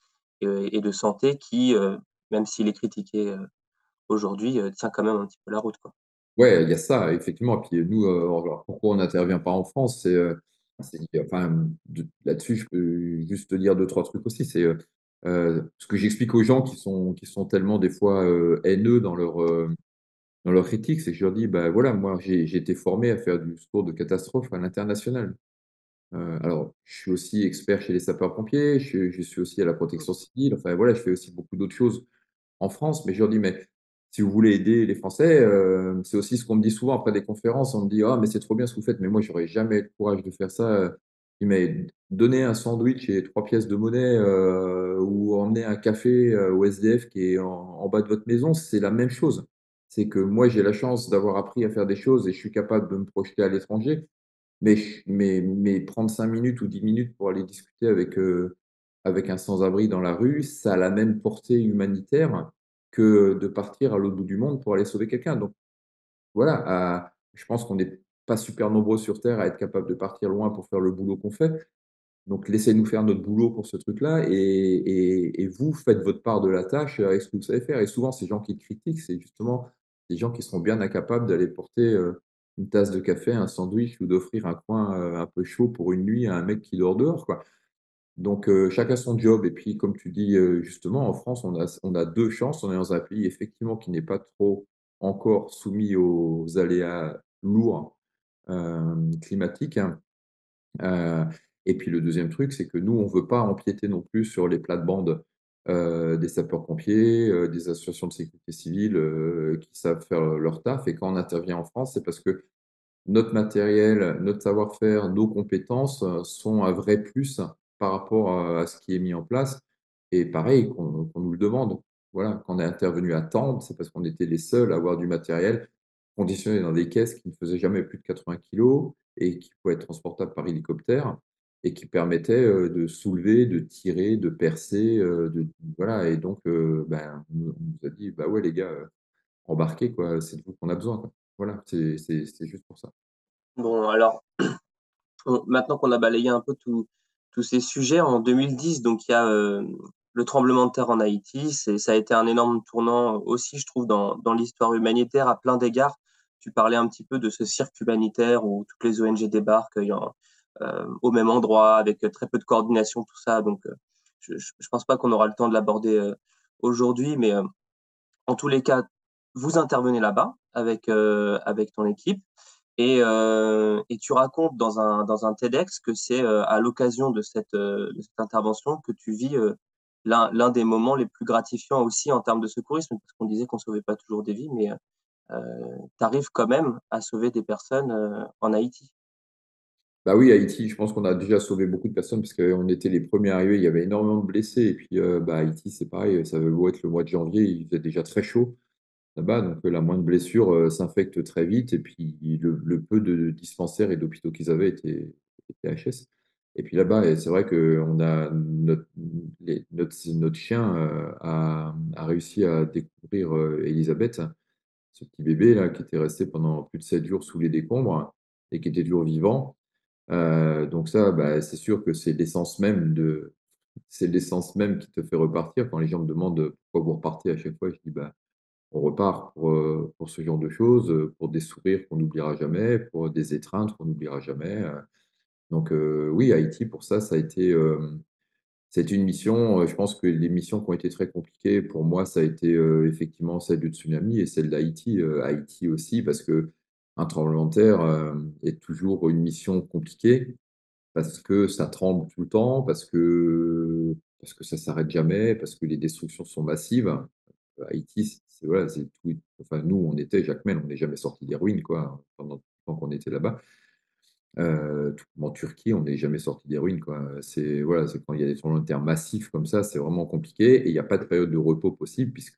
et de santé qui, même s'il est critiqué, aujourd'hui, tient quand même un petit peu la route, quoi. Ouais, il y a ça effectivement, puis nous, alors pourquoi on n'intervient pas en France? C'est enfin, là-dessus, je peux juste te dire 2 3 trucs aussi. Ce que j'explique aux gens qui sont tellement des fois, haineux dans leur critique, c'est que je leur dis: «Bah, voilà, moi j'ai été formé à faire du secours de catastrophe à l'international». Alors, je suis aussi expert chez les sapeurs-pompiers, je suis aussi à la protection civile, enfin voilà, je fais aussi beaucoup d'autres choses en France, mais je leur dis: «Mais si vous voulez aider les Français», c'est aussi ce qu'on me dit souvent après des conférences, on me dit: «Ah mais c'est trop bien ce que vous faites», mais moi j'aurais jamais le courage de faire ça, mais donner un sandwich et 3 pièces de monnaie, ou emmener un café, au SDF qui est en bas de votre maison, c'est la même chose. C'est que moi j'ai la chance d'avoir appris à faire des choses et je suis capable de me projeter à l'étranger. Mais prendre 5 minutes ou 10 minutes pour aller discuter avec un sans-abri dans la rue, ça a la même portée humanitaire que de partir à l'autre bout du monde pour aller sauver quelqu'un. Donc voilà, je pense qu'on n'est pas super nombreux sur terre à être capable de partir loin pour faire le boulot qu'on fait. Donc, laissez-nous faire notre boulot pour ce truc-là et vous faites votre part de la tâche avec ce que vous savez faire. Et souvent, ces gens qui te critiquent, c'est justement des gens qui seront bien incapables d'aller porter une tasse de café, un sandwich ou d'offrir un coin un peu chaud pour une nuit à un mec qui dort dehors, quoi. Donc, chacun son job. Et puis, comme tu dis justement, en France, on a deux chances. On est dans un pays, effectivement, qui n'est pas trop encore soumis aux aléas lourds climatiques, hein. Euh, et puis, le deuxième truc, c'est que nous, on ne veut pas empiéter non plus sur les plates-bandes des sapeurs-pompiers, des associations de sécurité civile qui savent faire leur taf. Et quand on intervient en France, c'est parce que notre matériel, notre savoir-faire, nos compétences sont un vrai plus par rapport à ce qui est mis en place. Et pareil, qu'on nous le demande. Voilà, quand on est intervenu à Tende, c'est parce qu'on était les seuls à avoir du matériel conditionné dans des caisses qui ne faisaient jamais plus de 80 kilos et qui pouvaient être transportables par hélicoptère et qui permettaient de soulever, de tirer, de percer. Voilà, et donc, on nous a dit, bah ouais, les gars, embarquez, quoi, c'est de vous qu'on a besoin, quoi. Voilà, c'est juste pour ça. Bon, alors, maintenant qu'on a balayé un peu tous ces sujets, en 2010, donc il y a le tremblement de terre en Haïti. Ça a été un énorme tournant aussi, je trouve, dans l'histoire humanitaire à plein d'égards. Tu parlais un petit peu de ce cirque humanitaire où toutes les ONG débarquent au même endroit, avec très peu de coordination, tout ça. Donc, je pense pas qu'on aura le temps de l'aborder aujourd'hui, mais en tous les cas, vous intervenez là-bas avec ton équipe. Et tu racontes dans un TEDx que c'est à l'occasion de cette intervention que tu vis l'un des moments les plus gratifiants aussi en termes de secourisme, parce qu'on disait qu'on ne sauvait pas toujours des vies, mais tu arrives quand même à sauver des personnes en Haïti. Bah oui, Haïti, je pense qu'on a déjà sauvé beaucoup de personnes parce qu'on était les premiers arrivés, il y avait énormément de blessés. Et puis, Haïti, c'est pareil, ça avait beau être le mois de janvier, il faisait déjà très chaud là-bas. Donc, la moindre blessure s'infecte très vite. Et puis, le peu de dispensaires et d'hôpitaux qu'ils avaient étaient HS. Et puis là-bas, et c'est vrai que on a notre chien a réussi à découvrir Elisabeth, ce petit bébé là qui était resté pendant plus de 7 jours sous les décombres et qui était toujours vivant. Donc ça, bah, c'est sûr que c'est l'essence même qui te fait repartir. Quand les gens me demandent pourquoi vous repartez à chaque fois, je dis bah, on repart pour ce genre de choses, pour des sourires qu'on n'oubliera jamais, pour des étreintes qu'on n'oubliera jamais. Donc oui, Haïti, pour ça, ça a été une mission. Je pense que les missions qui ont été très compliquées pour moi, ça a été effectivement celle du tsunami et celle d'Haïti. Haïti aussi, parce que un tremblement de terre est toujours une mission compliquée parce que ça tremble tout le temps, parce que ça s'arrête jamais, parce que les destructions sont massives. Haïti, voilà, c'est tout. Enfin, nous, on était Jacmel, on n'est jamais sorti des ruines, quoi, pendant tout le temps qu'on était là-bas. Tout comme en Turquie, on n'est jamais sorti des ruines, quoi. Voilà, c'est quand il y a des tremblements de terre massifs comme ça, c'est vraiment compliqué et il n'y a pas de période de repos possible puisque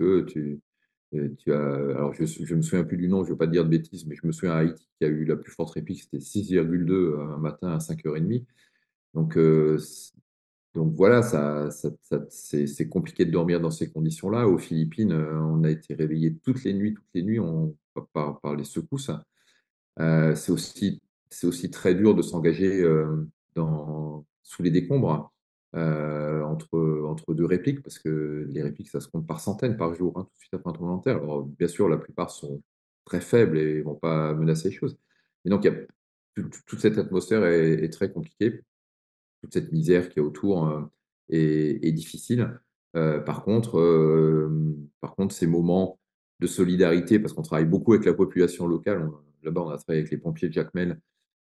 tu as. Alors, je me souviens plus du nom, je ne veux pas te dire de bêtises, mais je me souviens à Haïti qui a eu la plus forte répique, c'était 6,2 un matin à 5h30. Donc, voilà, c'est compliqué de dormir dans ces conditions-là. Aux Philippines, on a été réveillés toutes les nuits par les secousses. Euh, c'est aussi, c'est aussi très dur de s'engager sous les décombres entre deux répliques, parce que les répliques, ça se compte par centaines par jour, hein, tout de suite après un tremblement de terre. Alors, bien sûr, la plupart sont très faibles et ne vont pas menacer les choses. Et donc, toute cette atmosphère est très compliquée, toute cette misère qui est autour est difficile. Par contre, ces moments de solidarité, parce qu'on travaille beaucoup avec la population locale, là-bas on a travaillé avec les pompiers de Jacmel,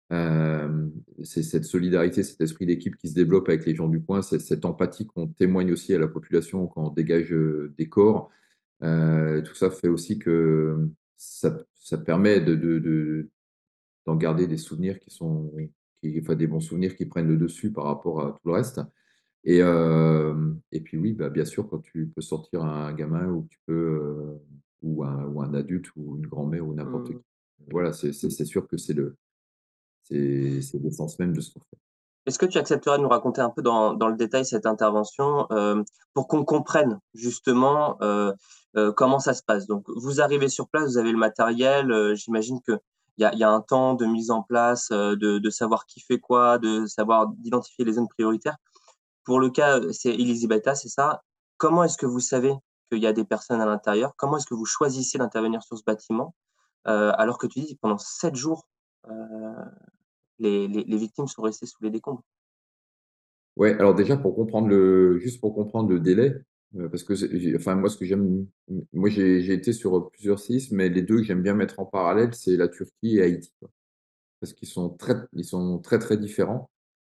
c'est cette solidarité, cet esprit d'équipe qui se développe avec les gens du coin, c'est cette empathie qu'on témoigne aussi à la population quand on dégage des corps. Tout ça fait aussi que ça permet d'en garder des souvenirs enfin, des bons souvenirs qui prennent le dessus par rapport à tout le reste. Et puis oui, bah, bien sûr, quand tu peux sortir un gamin ou un adulte ou une grand-mère ou n'importe qui, Hum. voilà, c'est sûr que c'est l'essence même de ce qu'on fait. Est-ce que tu accepterais de nous raconter un peu dans le détail cette intervention pour qu'on comprenne justement comment ça se passe? Donc, vous arrivez sur place, vous avez le matériel. J'imagine qu'il il y a un temps de mise en place, de savoir qui fait quoi, de savoir d'identifier les zones prioritaires. Pour le cas, c'est Elisabetta, c'est ça. Comment est-ce que vous savez qu'il y a des personnes à l'intérieur? Comment est-ce que vous choisissez d'intervenir sur ce bâtiment, alors que tu dis pendant 7 jours, heu, les victimes sont restées sous les décombres? Ouais, alors déjà juste pour comprendre le délai, parce que enfin moi ce que j'aime, moi j'ai été sur plusieurs séismes, mais les 2 que j'aime bien mettre en parallèle, c'est la Turquie et Haïti, quoi. Parce ils sont très, très différents,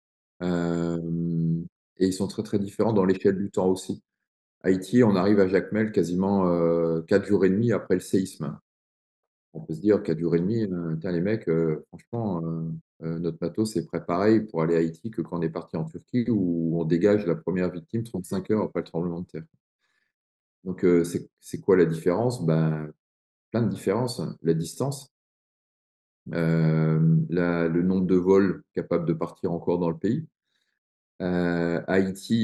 hem et ils sont très, très différents dans l'échelle du temps aussi. Haïti, on arrive à Jacmel quasiment, 4 jours et demi après le séisme. On peut se dire 4 jours et demi, putain les mecs, franchement, notre matos est préparé pour aller à Haïti que quand on est parti en Turquie où on dégage la première victime 35 heures après le tremblement de terre. Donc c'est quoi la différence? Ben, plein de différences. La distance, la le nombre de vols capables de partir encore dans le pays. Haïti,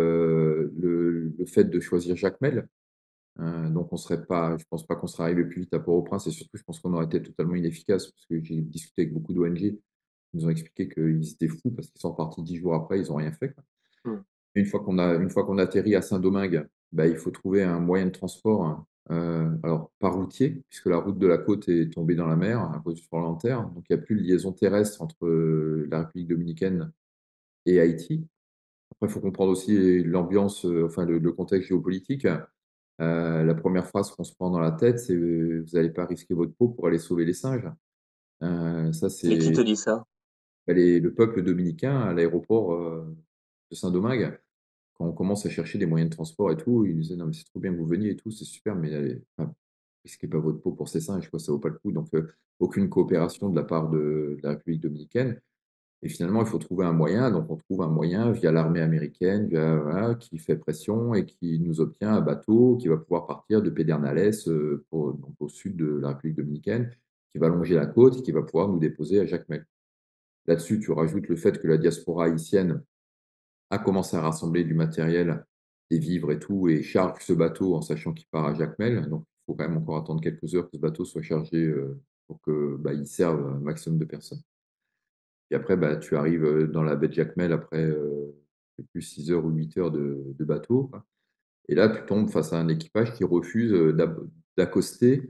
le fait de choisir Jacmel, donc on serait pas je pense pas qu'on serait arrivé plus vite à Port-au-Prince et surtout je pense qu'on aurait été totalement inefficace parce que j'ai discuté avec beaucoup d'ONG. Ils nous ont expliqué qu'ils étaient fous parce qu'ils sont repartis 10 jours après, ils ont rien fait, quoi. Mmh. Une fois qu'on atterrit à Saint-Domingue, bah, il faut trouver un moyen de transport, hein, alors pas routier, puisque la route de la côte est tombée dans la mer à cause du tremblement de terre, donc il y a plus de liaison terrestre entre, la République dominicaine et Haïti. Après, il faut comprendre aussi l'ambiance, enfin le contexte géopolitique. La première phrase qu'on se prend dans la tête, c'est: «Vous allez pas risquer votre peau pour aller sauver les singes». Ça Et qui c'est te dit ça? bah, le peuple dominicain à l'aéroport, de Saint-Domingue. Quand on commence à chercher des moyens de transport et tout, ils nous disaient: «Non mais c'est trop bien que vous veniez et tout, c'est super, mais allez, enfin, risquez pas votre peau pour ces singes quoi, ça vaut pas le coup». Donc aucune coopération de la part de la République dominicaine et finalement il faut trouver un moyen, donc on trouve un moyen via l'armée américaine, via voilà, qui fait pression et qui nous obtient un bateau qui va pouvoir partir de Pedernales, pour donc au sud de la République dominicaine, qui va longer la côte et qui va pouvoir nous déposer à Jacmel. Là-dessus, tu rajoutes le fait que la diaspora haïtienne a commencé à rassembler du matériel, des vivres et tout, et charge ce bateau en sachant qu'il part à Jacmel. Donc, il faut quand même encore attendre quelques heures que ce bateau soit chargé pour que bah, il serve un maximum de personnes. Et après, bah, tu arrives dans la baie de Jacmel après plus 6 heures ou 8 heures de bateau, quoi. Et là, tu tombes face à un équipage qui refuse d'accoster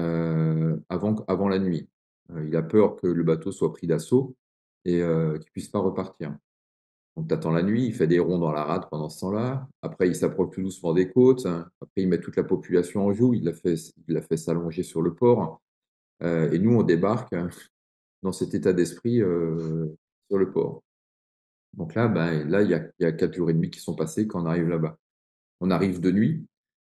avant la nuit. Il a peur que le bateau soit pris d'assaut et qu'il ne puisse pas repartir. Donc tu attends la nuit, il fait des ronds dans la rade pendant ce temps-là. Après, il s'approche tout doucement des côtes. Après, il met toute la population en joue. Il la fait s'allonger sur le port. Et nous, on débarque dans cet état d'esprit sur le port. Donc là, ben, là, il y a 4 jours et demi qui sont passés quand on arrive là-bas. On arrive de nuit.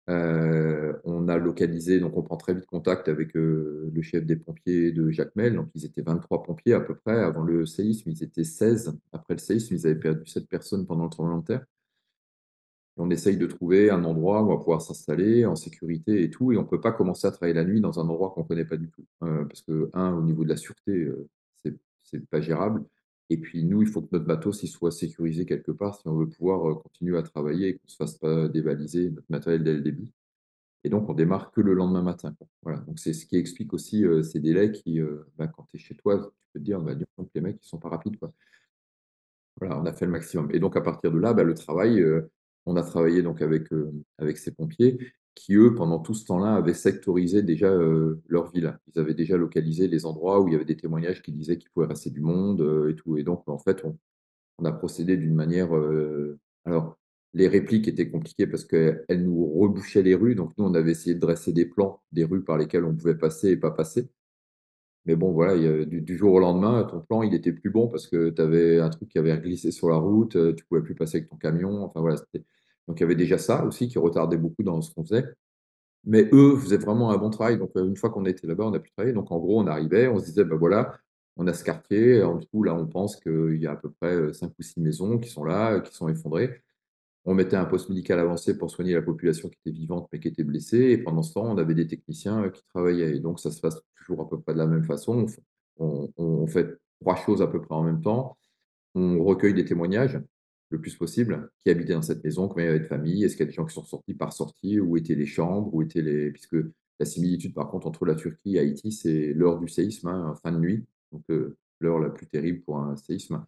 On a localisé, donc on prend très vite contact avec le chef des pompiers de Jacmel. Donc ils étaient 23 pompiers à peu près. Avant le séisme, ils étaient 16. Après le séisme, ils avaient perdu 7 personnes pendant le tremblement de terre. On essaye de trouver un endroit où on va pouvoir s'installer en sécurité et tout, et on ne peut pas commencer à travailler la nuit dans un endroit qu'on ne connaît pas du tout. Parce que, un, au niveau de la sûreté, c'est pas gérable. Et puis nous, il faut que notre matos il soit sécurisé quelque part si on veut pouvoir continuer à travailler et qu'on ne se fasse pas dévaliser notre matériel dès le début. Et donc, on démarre que le lendemain matin, quoi. Voilà, donc c'est ce qui explique aussi ces délais qui, bah, quand tu es chez toi, tu peux te dire, bah, dis donc, les mecs, ils sont pas rapides, quoi. Voilà, on a fait le maximum et donc à partir de là, bah, le travail, on a travaillé donc avec ces pompiers qui, eux, pendant tout ce temps-là, avaient sectorisé déjà, leur ville. Ils avaient déjà localisé les endroits où il y avait des témoignages qui disaient qu'il pouvait rester du monde, et tout, et donc en fait, on a procédé d'une manière, alors les répliques étaient compliquées parce qu'elles nous rebouchaient les rues, donc nous, on avait essayé de dresser des plans des rues par lesquelles on pouvait passer et pas passer. Mais bon, voilà, du jour au lendemain, ton plan, il était plus bon parce que tu avais un truc qui avait glissé sur la route, tu pouvais plus passer avec ton camion, enfin voilà, donc il y avait déjà ça aussi qui retardait beaucoup dans ce qu'on faisait. Mais eux faisaient vraiment un bon travail, donc une fois qu'on était là-bas, on a pu travailler. Donc en gros, on arrivait, on se disait: «Bah, voilà, on a ce quartier, en dessous là, on pense qu'il y a à peu près, 5 ou 6 maisons qui sont là, qui sont effondrées». On mettait un poste médical avancé pour soigner la population qui était vivante, mais qui était blessée, et pendant ce temps, on avait des techniciens, qui travaillaient, et donc ça se passe toujours à peu près de la même façon. On fait 3 choses à peu près en même temps. On recueille des témoignages, le plus possible, qui habitaient dans cette maison, combien il y avait de familles, est-ce qu'il y a des gens qui sont sortis, pas ressortis, où étaient les chambres, où étaient les puisque La similitude, par contre, entre la Turquie et Haïti, c'est l'heure du séisme, hein, fin de nuit, donc l'heure la plus terrible pour un séisme.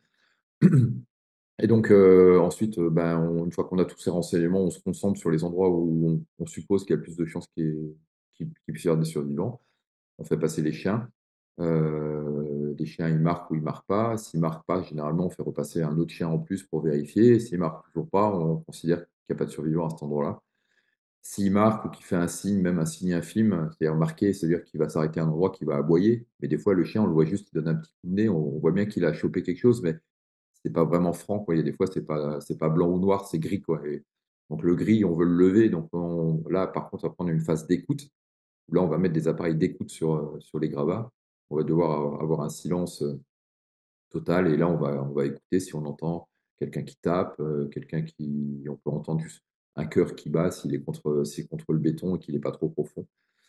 Et donc, ensuite, ben, une fois qu'on a tous ces renseignements, on se concentre sur les endroits où on suppose qu'il y a le plus de chances qu'il puisse y avoir des survivants. On fait passer les chiens. Les chiens, ils marquent ou ils marquent pas. S'ils marquent pas, généralement, on fait repasser un autre chien en plus pour vérifier. S'ils marquent toujours pas, on considère qu'il y a pas de survivants à cet endroit-là. S'il marque ou qu'il fait un signe, même un signe infime, c'est-à-dire marqué, c'est-à-dire qu'il va s'arrêter à un endroit, qu'il va aboyer. Mais des fois, le chien, on le voit juste, il donne un petit coup de nez, on voit bien qu'il a chopé quelque chose, mais c'est pas vraiment franc, quoi. Il y a des fois, c'est pas blanc ou noir, c'est gris, quoi. Et donc le gris, on veut le lever. Donc là, par contre, on va prendre une phase d'écoute. Là, on va mettre des appareils d'écoute sur les gravats. On va devoir avoir un silence total. Et là, on va écouter si on entend quelqu'un qui tape, quelqu'un qui. On peut entendre juste un cœur qui bat s'il est contre le béton et qu'il n'est pas trop profond.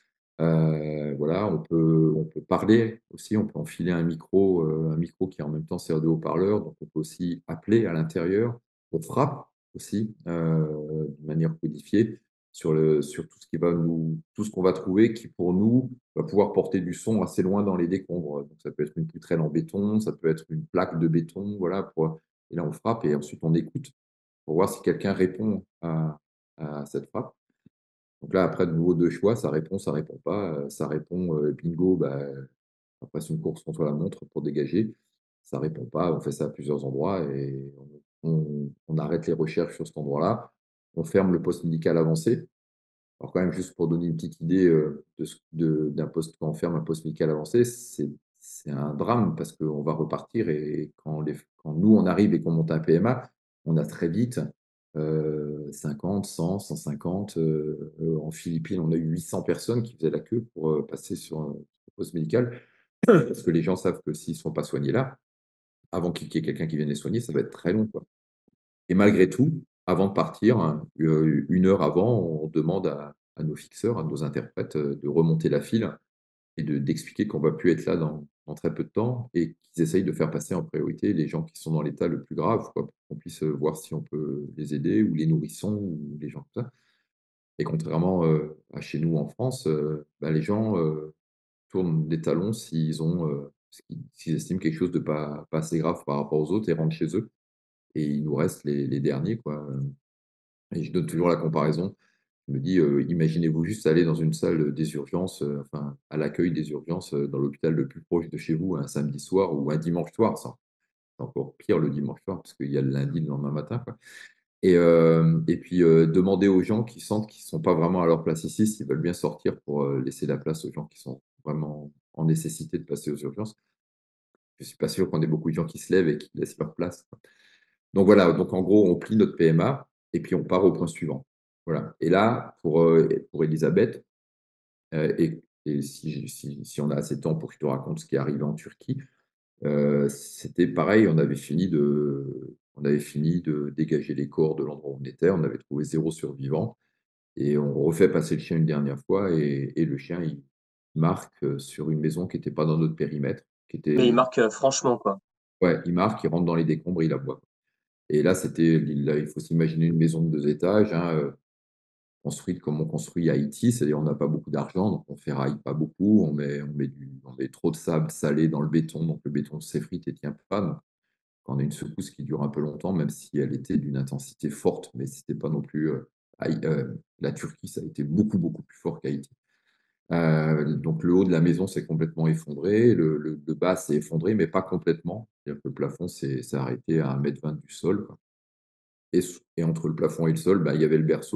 Voilà, on peut parler aussi, on peut enfiler un micro qui en même temps sert de haut-parleur, donc on peut aussi appeler à l'intérieur. On frappe aussi, de manière codifiée sur tout ce qu'on va trouver qui, pour nous, va pouvoir porter du son assez loin dans les décombres. Donc ça peut être une poutrelle en béton, ça peut être une plaque de béton, voilà, et là on frappe et ensuite on écoute pour voir si quelqu'un répond à cette frappe. Donc là, après, de nouveau, 2 choix, ça répond pas. Ça répond, bingo, bah, on passe une course contre la montre pour dégager. Ça répond pas, on fait ça à plusieurs endroits et on arrête les recherches sur cet endroit-là. On ferme le poste médical avancé. Alors quand même, juste pour donner une petite idée, d'un poste quand on ferme un poste médical avancé, c'est un drame parce qu'on va repartir et quand nous, on arrive et qu'on monte un PMA, on a très vite, 50, 100, 150, en Philippines, on a eu 800 personnes qui faisaient la queue pour, passer sur un poste médical. Parce que les gens savent que s'ils ne sont pas soignés là, avant qu'il y ait quelqu'un qui vienne les soigner, ça va être très long, quoi. Et malgré tout, avant de partir, hein, 1 heure avant, on demande à nos fixeurs, à nos interprètes, de remonter la file et d'expliquer qu'on ne va plus être là dans très peu de temps et qu'ils essayent de faire passer en priorité les gens qui sont dans l'état le plus grave, quoi, pour qu'on puisse, voir si on peut les aider ou les nourrissons ou les gens comme ça. Et contrairement, à chez nous en France, bah, les gens, tournent des talons s'ils estiment quelque chose de pas assez grave par rapport aux autres et rentrent chez eux. Et il nous reste les derniers, quoi. Et je donne toujours la comparaison. Je me dis, imaginez-vous juste aller dans une salle des urgences, enfin, à l'accueil des urgences, dans l'hôpital le plus proche de chez vous un samedi soir ou un dimanche soir. C'est encore pire le dimanche soir parce qu'il y a le lundi le lendemain matin, quoi. Et puis, demander aux gens qui sentent qu'ils ne sont pas vraiment à leur place ici, s'ils veulent bien sortir pour, laisser la place aux gens qui sont vraiment en nécessité de passer aux urgences. Je ne suis pas sûr qu'on ait beaucoup de gens qui se lèvent et qui laissent leur place, quoi. Donc voilà, donc en gros, on plie notre PMA et puis on part au point suivant. Voilà. Et là, pour Elisabeth, et si on a assez de temps pour que je te raconte ce qui est arrivé en Turquie, c'était pareil, on avait fini de dégager les corps de l'endroit où on était, on avait trouvé 0 survivant et on refait passer le chien une dernière fois et le chien, il marque, sur une maison qui était pas dans notre périmètre, qui Mais il était marque, franchement, quoi. ouais, il marque, il rentre dans les décombres, il aboie. Et là, il faut s'imaginer une maison de 2 étages, hein, construite comme on construit à Haïti, c'est-à-dire on n'a pas beaucoup d'argent, donc on ferraille pas beaucoup, on met trop de sable salé dans le béton, donc le béton s'effrite et tient pas. Donc quand on a une secousse qui dure un peu longtemps, même si elle était d'une intensité forte, mais c'était pas non plus, la Turquie, ça a été beaucoup, beaucoup plus fort qu'Haïti. Donc le haut de la maison s'est complètement effondré, le bas s'est effondré, mais pas complètement. C'est-à-dire que le plafond s'est arrêté à 1,20 m du sol, quoi. Et entre le plafond et le sol, bah, il y avait le berceau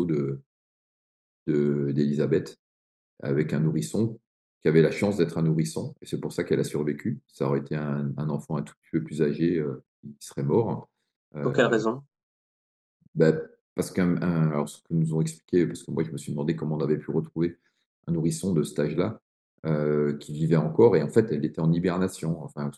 d'Élisabeth avec un nourrisson qui avait la chance d'être un nourrisson et c'est pour ça qu'elle a survécu. Ça aurait été un enfant un tout petit peu plus âgé, il serait mort. Pour quelle Heu, raison? Bah, parce alors ce que nous ont expliqué, parce que moi je me suis demandé comment on avait pu retrouver un nourrisson de cet âge-là, qui vivait encore et en fait elle était en hibernation. Enfin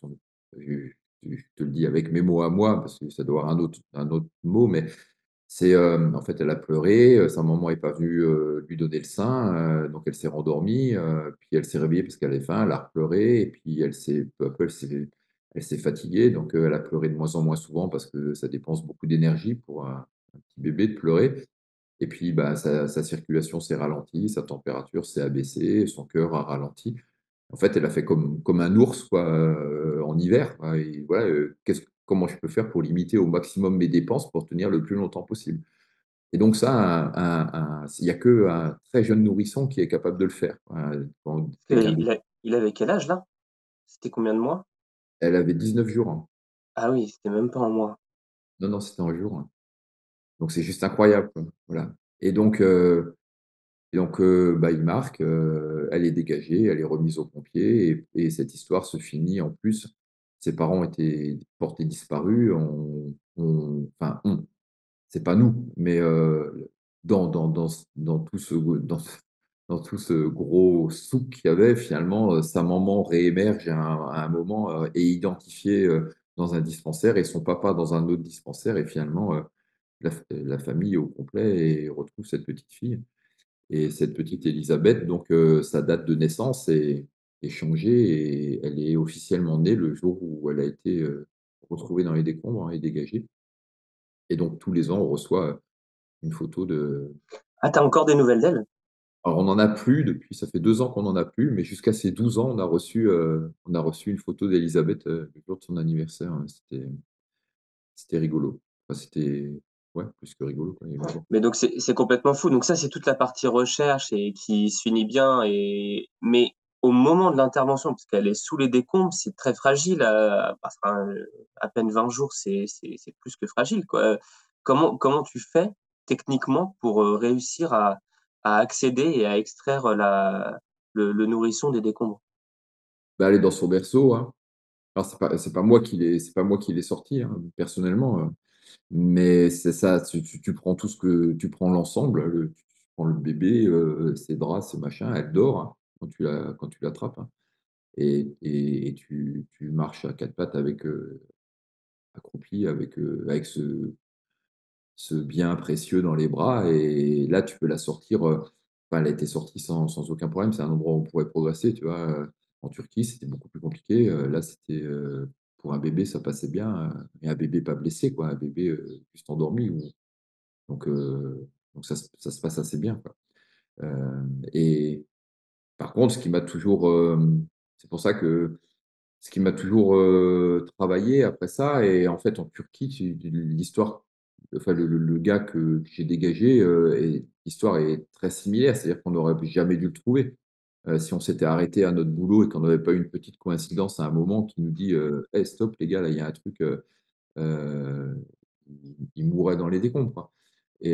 je te le dis avec mes mots à moi, parce que ça doit avoir un autre mot, mais en fait, elle a pleuré, sa maman est pas venue, lui donner le sein, donc elle s'est rendormie, puis elle s'est réveillée parce qu'elle avait faim, elle a repleuré et puis peu à peu, elle s'est fatiguée, donc elle a pleuré de moins en moins souvent parce que ça dépense beaucoup d'énergie pour un petit bébé de pleurer Et puis, bah, sa circulation s'est ralentie, sa température s'est abaissée, son cœur a ralenti. En fait, elle a fait comme un ours, quoi, en hiver, quoi. Et voilà, comment je peux faire pour limiter au maximum mes dépenses pour tenir le plus longtemps possible? Et donc ça, il y a qu'un très jeune nourrisson qui est capable de le faire. Quand Parce quelqu'un il avait quel âge là? C'était combien de mois? elle avait 19 jours, hein. Ah oui, c'était même pas en mois. Non, non, c'était en jours, hein. Donc c'est juste incroyable, quoi. Voilà. Et donc, bah, il marque, elle est dégagée, elle est remise aux pompiers et cette histoire se finit en plus, ses parents étaient portés disparus, enfin c'est pas nous, mais dans tout ce dans tout ce gros souk qu'il y avait, finalement, sa maman réémerge à un moment, est identifiée, dans un dispensaire et son papa dans un autre dispensaire et finalement, la famille au complet et retrouve cette petite fille et cette petite Élisabeth donc sa date de naissance est changée et elle est officiellement née le jour où elle a été, retrouvée dans les décombres, hein, et dégagée et donc tous les ans, on reçoit, une photo de Ah, tu as encore des nouvelles d'elle? alors on n'en a plus depuis ça fait 2 ans qu'on n'en a plus, mais jusqu'à ses 12 ans, on a reçu une photo d'Élisabeth, le jour de son anniversaire, c'était rigolo. Enfin c'était ouais, plus que rigolo quoi, émouvant. Mais donc c'est complètement fou. Donc ça, c'est toute la partie recherche et qui se finit bien mais au moment de l'intervention, parce qu'elle est sous les décombres, c'est très fragile, enfin, à peine 20 jours, c'est plus que fragile, quoi. Comment tu fais techniquement pour, réussir à accéder et à extraire, le nourrisson des décombres? Bah, elle est dans son berceau, hein. Alors c'est pas moi qui l'ai sortie, hein, personnellement, mais c'est ça, tu prends tout ce que tu prends l'ensemble, tu prends le bébé, ses draps, ses machins, elle dort, hein, quand tu l'attrapes, hein, et tu marches à 4 pattes avec, accroupi avec ce bien précieux dans les bras et là, tu peux la sortir, enfin, elle a été sortie sans aucun problème. C'est un endroit où on pourrait progresser, tu vois? En Turquie, c'était beaucoup plus compliqué, là, c'était, pour un bébé, ça passait bien, et un bébé pas blessé, quoi, un bébé, juste endormi ou donc heu, donc ça se passe assez bien, quoi. Et par contre, c'est pour ça que ce qui m'a toujours, travaillé après ça et en fait en Turquie, l'histoire enfin le gars que j'ai dégagé, et l'histoire est très similaire. C'est-à-dire qu'on n'aurait jamais dû le trouver. Si on s'était arrêté à notre boulot et qu'on n'avait pas eu une petite coïncidence à un moment qui nous dit: «Hey stop les gars, là il y a un truc, heu, il mourrait dans les décombres, quoi». Et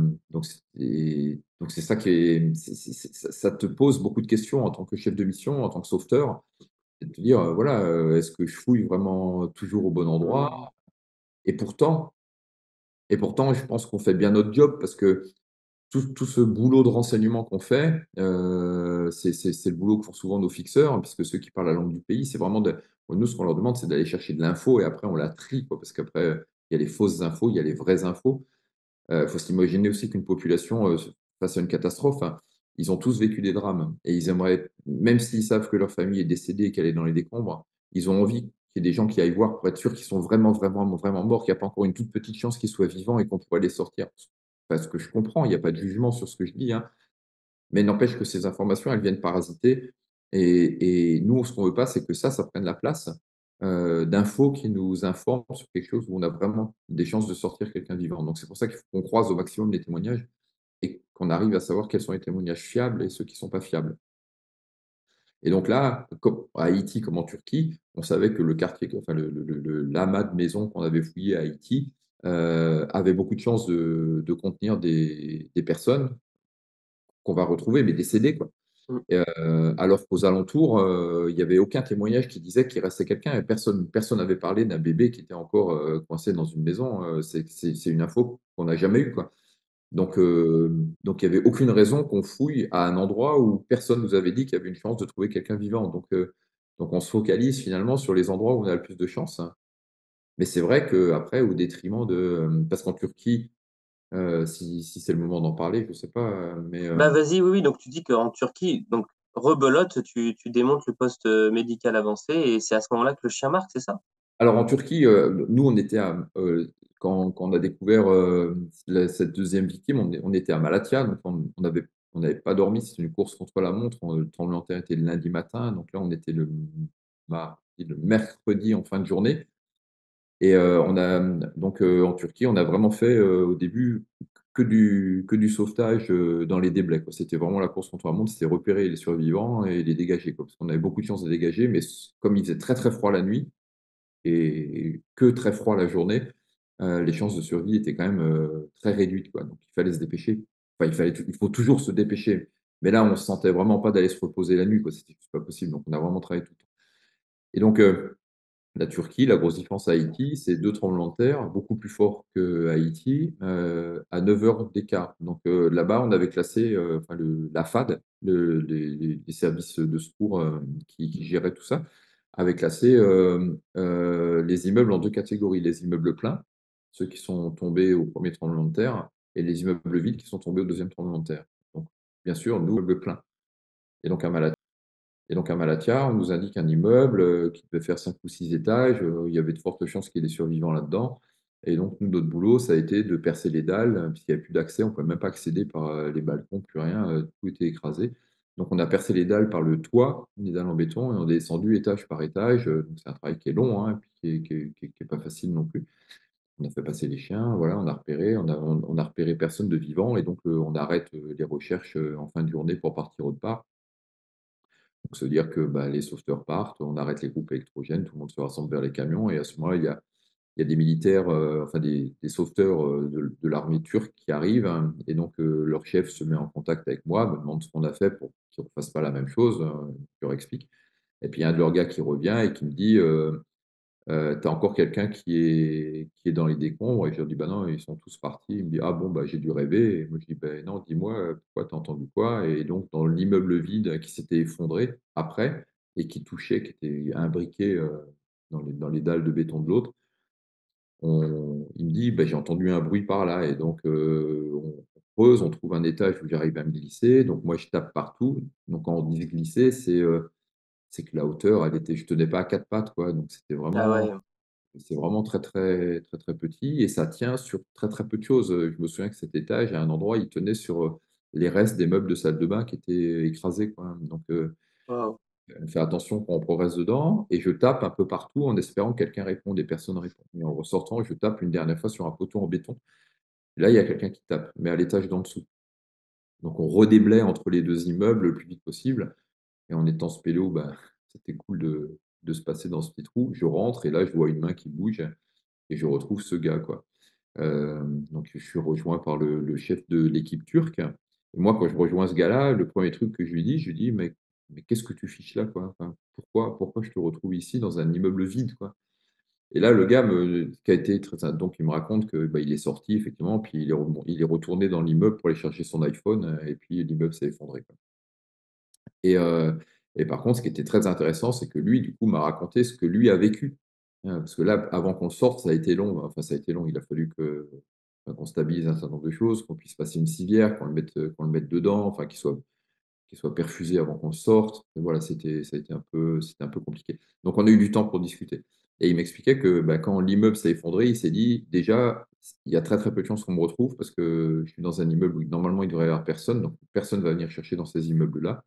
donc c'est ça qui est ça te pose beaucoup de questions en tant que chef de mission, en tant que sauveteur et de te dire, voilà, est-ce que je fouille vraiment toujours au bon endroit? Mmh. Et pourtant je pense qu'on fait bien notre job parce que tout ce boulot de renseignement qu'on fait, c'est le boulot que font souvent nos fixeurs, puisque ceux qui parlent la langue du pays, c'est vraiment de nous, ce qu'on leur demande, c'est d'aller chercher de l'info et après on la trie, quoi, parce qu'après, il y a les fausses infos, il y a les vraies infos. Faut s'imaginer aussi qu'une population, face à une catastrophe, hein, ils ont tous vécu des drames et ils aimeraient même s'ils savent que leur famille est décédée et qu'elle est dans les décombres, ils ont envie qu'il y ait des gens qui aillent voir pour être sûrs qu'ils sont vraiment, vraiment, vraiment morts, qu'il y a pas encore une toute petite chance qu'ils soient vivants et qu'on pourrait les sortir. Parce que je comprends, il y a pas de jugement sur ce que je dis, hein, mais n'empêche que ces informations, elles viennent parasiter et nous, ce qu'on veut pas, c'est que ça prenne la place, d'infos qui nous informent sur quelque chose où on a vraiment des chances de sortir quelqu'un vivant. Donc c'est pour ça qu'il faut qu'on croise au maximum les témoignages et qu'on arrive à savoir quels sont les témoignages fiables et ceux qui sont pas fiables. Et donc là, comme à Haïti comme en Turquie, on savait que le quartier, enfin l'amas de maisons qu'on avait fouillé à Haïti, avait beaucoup de chances de contenir des personnes qu'on va retrouver, mais décédées, quoi. Mmh. Alors qu'aux alentours, il y avait aucun témoignage qui disait qu'il restait quelqu'un et personne n'avait parlé d'un bébé qui était encore, coincé dans une maison, c'est une info qu'on n'a jamais eue, quoi. Donc il y avait aucune raison qu'on fouille à un endroit où personne nous avait dit qu'il y avait une chance de trouver quelqu'un vivant. Donc on se focalise finalement sur les endroits où on a le plus de chance, hein. Mais c'est vrai qu'après au détriment parce qu'en Turquie, si c'est le moment d'en parler, je sais pas, Bah, vas-y, oui, oui, donc tu dis qu'en Turquie, donc rebelote, tu démontes le poste, médical avancé et c'est à ce moment-là que le chien marque, c'est ça? alors en Turquie, nous on était quand on a découvert cette deuxième victime, on était à Malatya, donc on n'avait pas dormi, c'était une course contre la montre. Le tremblement de terre était le lundi matin, donc là, on était le mercredi en fin de journée. Et en Turquie, on a vraiment fait au début que du sauvetage dans les déblais, quoi. C'était vraiment la course contre la montre, c'était repérer les survivants et les dégager, quoi, parce qu'on avait beaucoup de chance de dégager, mais comme il faisait très très froid la nuit et que très froid la journée, les chances de survie étaient quand même très réduites, quoi. Donc il fallait se dépêcher. Enfin, il faut toujours se dépêcher. Mais là, on ne se sentait vraiment pas d'aller se reposer la nuit, quoi. C'était juste pas possible. Donc on a vraiment travaillé tout le temps. Et donc, la Turquie, la grosse différence à Haïti, c'est 2 tremblements de terre, beaucoup plus forts qu'Haïti, à 9 heures d'écart. Donc là-bas, on avait classé, enfin la FAD, les services de secours qui géraient tout ça, avait classé les immeubles en 2 catégories. Les immeubles pleins, ceux qui sont tombés au premier tremblement de terre, et les immeubles vides qui sont tombés au deuxième tremblement de terre. Donc, bien sûr, nous, immeubles pleins. Et donc, à Malatya, on nous indique un immeuble qui devait faire 5 ou 6 étages. Il y avait de fortes chances qu'il y ait des survivants là-dedans. Et donc, nous, notre boulot, ça a été de percer les dalles, puisqu'il n'y avait plus d'accès. On ne pouvait même pas accéder par les balcons, plus rien. Tout était écrasé. Donc, on a percé les dalles par le toit, les dalles en béton, et on est descendu étage par étage. Donc, c'est un travail qui est long, hein, et puis qui est pas facile non plus. On a fait passer les chiens, voilà, on a repéré, on a repéré personne de vivant, et donc on arrête les recherches en fin de journée pour partir autre part. Donc, ça veut dire que bah, les sauveteurs partent, on arrête les groupes électrogènes, tout le monde se rassemble vers les camions et à ce moment-là, il y a des militaires, enfin des sauveteurs de l'armée turque qui arrivent, hein, et donc leur chef se met en contact avec moi, me demande ce qu'on a fait pour qu'ils ne refassent pas la même chose, je leur explique. Et puis il y a un de leurs gars qui revient et qui me dit tu as encore quelqu'un qui est dans les décombres? Et je lui dis bah non, ils sont tous partis. Il me dit ah bon, bah j'ai dû rêver. Et moi je dis ben non, dis-moi, pourquoi t'as entendu quoi? Et donc, dans l'immeuble vide qui s'était effondré après et qui touchait, qui était imbriqué dans les dalles de béton de l'autre, il me dit ben j'ai entendu un bruit par là. Et donc, on creuse, on trouve un étage où j'arrive à me glisser. Donc, moi, je tape partout. Donc, quand on dit glisser, c'est que la hauteur, je tenais pas à quatre pattes, quoi. Donc, Ah ouais. c'est vraiment très, très, très, très petit et ça tient sur très, très peu de choses. Je me souviens que cet étage, à un endroit, il tenait sur les restes des meubles de salle de bain qui étaient écrasés, quoi. Donc, Wow. on fait attention quand on progresse dedans et je tape un peu partout en espérant que quelqu'un réponde. Des personnes répondent. Et en ressortant, je tape une dernière fois sur un poteau en béton. Et là, il y a quelqu'un qui tape, mais à l'étage d'en dessous. Donc, on redéblaye entre les deux immeubles le plus vite possible. Et en étant spéléo, bah, c'était cool de se passer dans ce petit trou. Je rentre et là, je vois une main qui bouge et je retrouve ce gars, quoi. Donc je suis rejoint par le chef de l'équipe turque. Et moi, quand je rejoins ce gars-là, le premier truc que je lui dis: «Mais qu'est-ce que tu fiches là, quoi? Enfin, pourquoi je te retrouve ici dans un immeuble vide, quoi?» Et là, le gars qui a été très donc il me raconte que, bah, il est sorti effectivement, puis il est retourné dans l'immeuble pour aller chercher son iPhone, et puis l'immeuble s'est effondré, quoi. Et par contre, ce qui était très intéressant, c'est que lui, du coup, m'a raconté ce que lui a vécu. Parce que là, avant qu'on sorte, ça a été long. Enfin, ça a été long. Il a fallu qu'on stabilise un certain nombre de choses, qu'on puisse passer une civière, qu'on le mette dedans, enfin, qu'il soit perfusé avant qu'on le sorte. Et voilà, c'était un peu compliqué. Donc, on a eu du temps pour discuter. Et il m'expliquait que bah, quand l'immeuble s'est effondré, il s'est dit, déjà, il y a très très peu de chances qu'on me retrouve parce que je suis dans un immeuble où normalement il devrait y avoir personne, donc personne ne va venir chercher dans ces immeubles-là.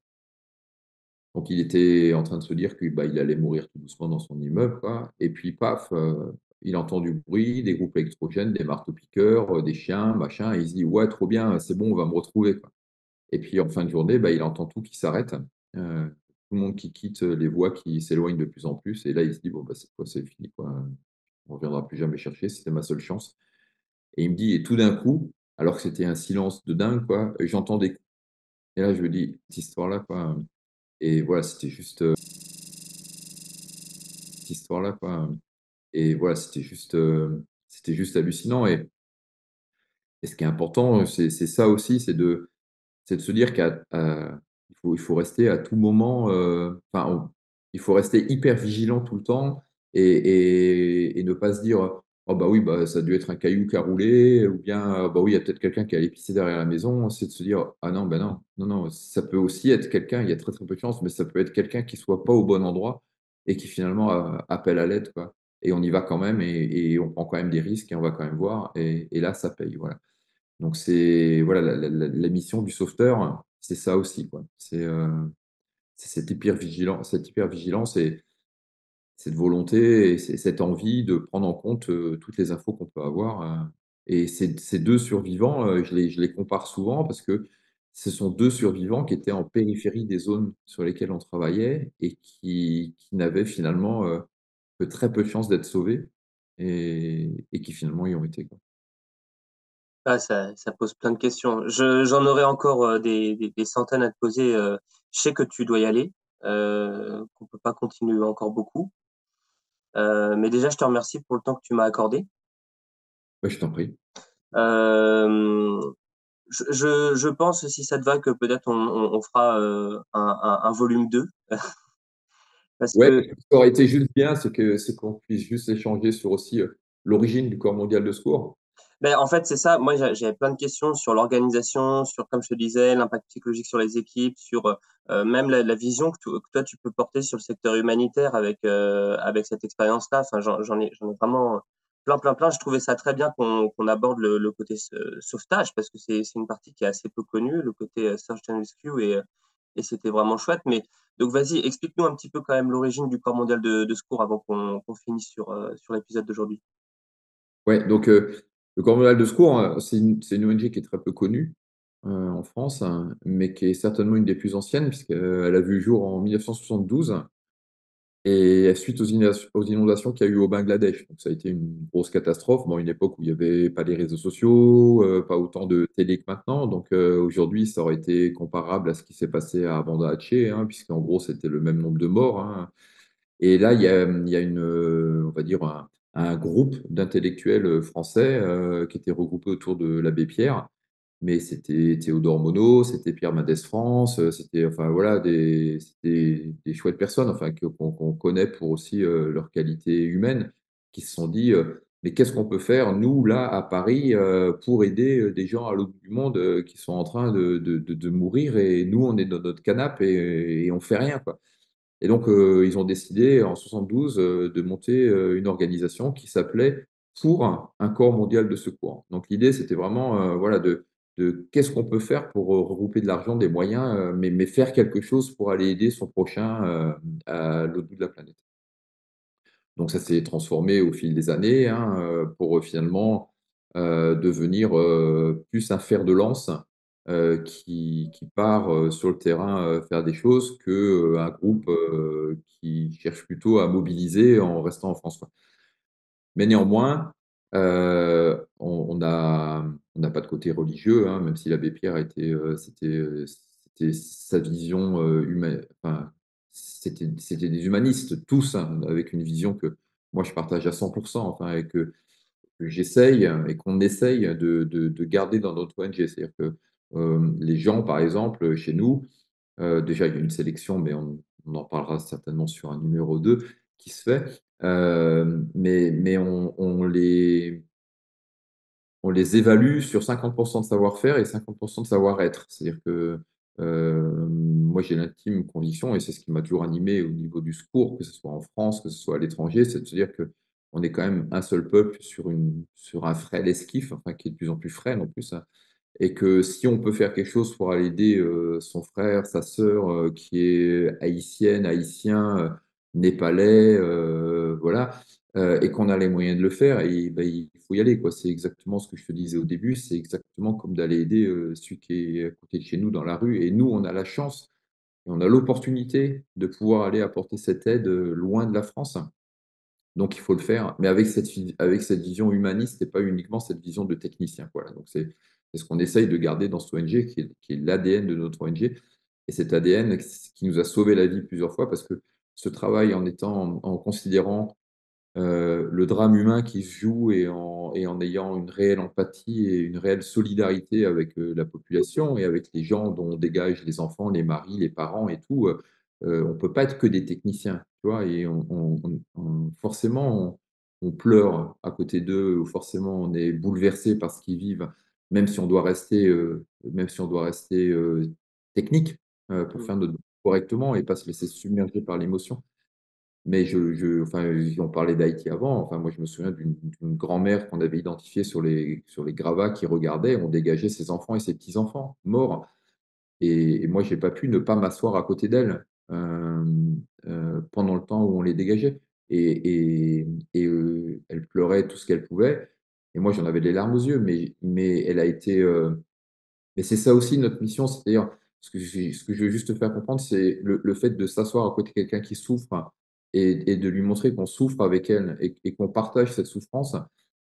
Donc il était en train de se dire que, bah, il allait mourir tout doucement dans son immeuble, quoi. Et puis paf, il entend du bruit, des groupes électrogènes, des marteaux-piqueurs, des chiens, machin, et il se dit: «Ouais, trop bien, c'est bon, on va me retrouver, quoi». Et puis en fin de journée, bah, il entend tout qui s'arrête, tout le monde qui quitte, les voies qui s'éloignent de plus en plus, et là il se dit: «Bon, bah, cette fois c'est fini, quoi, on ne reviendra plus jamais chercher, c'était ma seule chance». Et il me dit, et tout d'un coup, alors que c'était un silence de dingue, quoi, j'entends des coups. Et là je me dis: «Cette histoire-là, quoi», et voilà, cette histoire-là, quoi. Et voilà, c'était juste hallucinant. Et ce qui est important, c'est ça aussi, c'est de se dire il faut rester à tout moment, enfin, il faut rester hyper vigilant tout le temps et ne pas se dire: «Oh bah oui, bah, ça a dû être un caillou qui a roulé» ou bien: «Bah oui, il y a peut-être quelqu'un qui a allé pisser derrière la maison». C'est de se dire: «Ah non, bah non, non, non, ça peut aussi être quelqu'un, il y a très, très peu de chances, mais ça peut être quelqu'un qui soit pas au bon endroit et qui finalement appelle à l'aide, quoi». et on y va quand même et on prend quand même des risques et on va quand même voir et là, ça paye, voilà. Donc c'est voilà, la mission du sauveteur, c'est ça aussi, quoi. C'est cette hypervigilance et cette volonté et cette envie de prendre en compte, toutes les infos qu'on peut avoir, et ces 2 survivants, je les compare souvent parce que ce sont 2 survivants qui étaient en périphérie des zones sur lesquelles on travaillait et qui n'avaient finalement, que très peu de chances d'être sauvés et qui finalement y ont été, quoi. Ah, ça pose plein de questions. J'en aurais encore, des centaines à te poser, je sais que tu dois y aller, qu'on peut pas continuer encore beaucoup, mais déjà je te remercie pour le temps que tu m'as accordé. Ouais, je t'en prie. Hem, je pense, si ça te va, que peut-être on fera, un volume 2 parce Ouais, que ce qui aurait été juste bien, c'est qu'on puisse juste échanger sur aussi, l'origine du corps mondial de secours. beh, en fait, c'est ça. Moi, j'avais plein de questions sur l'organisation, sur, comme je te disais, l'impact psychologique sur les équipes, sur, même la vision que toi tu peux porter sur le secteur humanitaire avec cette expérience-là. Enfin, j'en ai vraiment plein, plein, plein. Je trouvais ça très bien qu'on aborde le côté sauvetage parce que c'est une partie qui est assez peu connue, le côté, search and rescue et c'était vraiment chouette. Mais donc vas-y, explique-nous un petit peu quand même l'origine du corps mondial de secours avant qu'on finisse sur l'épisode d'aujourd'hui. Ouais, donc le corps modèle de secours, c'est une ONG qui est très peu connue, en France, hein, mais qui est certainement une des plus anciennes puisqu'elle a vu le jour en 1972 et suite aux inondations qu'il y a eu au Bangladesh. Donc ça a été une grosse catastrophe. Bon, une époque où il y avait pas les réseaux sociaux, pas autant de télé que maintenant. Donc aujourd'hui, ça aurait été comparable à ce qui s'est passé à Banda Aceh, hein, puisqu'en gros, c'était le même nombre de morts, hein. Et là, il y a une, on va dire un groupe d'intellectuels, français, qui étaient regroupés autour de l'abbé Pierre. Mais c'était Théodore Monod, c'était Pierre Mendès France, c'était enfin voilà c'était des chouettes personnes, enfin qu'on connaît pour aussi, leurs qualités humaines, qui se sont dit, «Mais qu'est-ce qu'on peut faire nous là à Paris, pour aider, des gens à l'autre bout du monde, qui sont en train de mourir et nous on est dans notre canapé et on fait rien, quoi». Et donc, ils ont décidé en 72, de monter, une organisation qui s'appelait «Pour un corps mondial de secours». Donc l'idée, c'était vraiment, voilà, de qu'est-ce qu'on peut faire pour, regrouper de l'argent, des moyens, mais faire quelque chose pour aller aider son prochain, à l'autre bout de la planète. Donc ça s'est transformé au fil des années, hein, pour, finalement, devenir, plus un fer de lance, qui part, sur le terrain, faire des choses que, un groupe, qui cherche plutôt à mobiliser en restant en France, quoi. Mais néanmoins, on n'a pas de côté religieux, hein, même si l'abbé Pierre était, c'était sa vision, enfin, c'était des humanistes tous, hein, avec une vision que moi je partage à 100, enfin et que j'essaye et qu'on essaye de garder dans notre ONG. C'est-à-dire que, les gens, par exemple, chez nous, déjà, il y a une sélection, mais on en parlera certainement sur un numéro 2 qui se fait. Mais on les évalue sur 50 de savoir-faire et 50 de savoir-être. C'est-à-dire que, moi, j'ai l'intime conviction et c'est ce qui m'a toujours animé au niveau du secours, que ce soit en France, que ce soit à l'étranger, c'est de se dire qu'on est quand même un seul peuple sur un frêle esquif, enfin, qui est de plus en plus frêle en plus, hein, et que si on peut faire quelque chose pour aller aider, son frère, sa sœur, qui est haïtienne, haïtien, népalais, voilà, et qu'on a les moyens de le faire et bah, il faut y aller, quoi. C'est exactement ce que je te disais au début, c'est exactement comme d'aller aider, celui qui est à côté de chez nous dans la rue et nous, on a la chance et on a l'opportunité de pouvoir aller apporter cette aide, loin de la France. Donc il faut le faire, mais avec cette vision humaniste et pas uniquement cette vision de technicien, voilà. Donc c'est ce qu'on essaye de garder dans cette ONG qui est l'ADN de notre ONG et cet ADN qui nous a sauvé la vie plusieurs fois parce que ce travail en considérant, le drame humain qui se joue et en ayant une réelle empathie et une réelle solidarité avec, la population et avec les gens dont on dégage les enfants, les maris, les parents et tout, on peut pas être que des techniciens, tu vois? Et on forcément, on pleure à côté d'eux ou forcément on est bouleversé par ce qu'ils vivent, même si on doit rester technique, pour Mmh. faire notre correctement et pas se laisser submerger par l'émotion. Mais enfin, on parlait d'Haïti avant. Enfin, moi, je me souviens d'une grand-mère qu'on avait identifiée sur les gravats qui regardait. On dégageait ses enfants et ses petits-enfants morts. Et moi, j'ai pas pu ne pas m'asseoir à côté d'elle pendant le temps où on les dégageait. Elle pleurait tout ce qu'elle pouvait. Et moi, j'en avais des larmes aux yeux. Mais elle a été. Mais c'est ça aussi notre mission. C'est-à-dire, ce que je veux juste faire comprendre, c'est le fait de s'asseoir à côté de quelqu'un qui souffre, hein, et de lui montrer qu'on souffre avec elle et qu'on partage cette souffrance.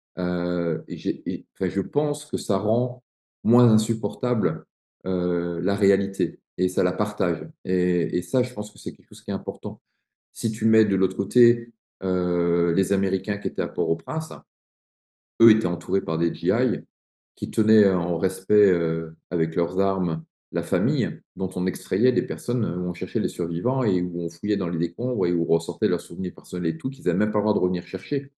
Enfin, je pense que ça rend moins insupportable la réalité et ça la partage. Et ça, je pense que c'est quelque chose qui est important. Si tu mets de l'autre côté les Américains qui étaient à Port-au-Prince, eux étaient entourés par des GI qui tenaient en respect avec leurs armes la famille dont on extrayait des personnes, où on cherchait les survivants et où on fouillait dans les décombres et où on ressortait leurs souvenirs personnels et tout, qu'ils n'avaient même pas le droit de revenir chercher.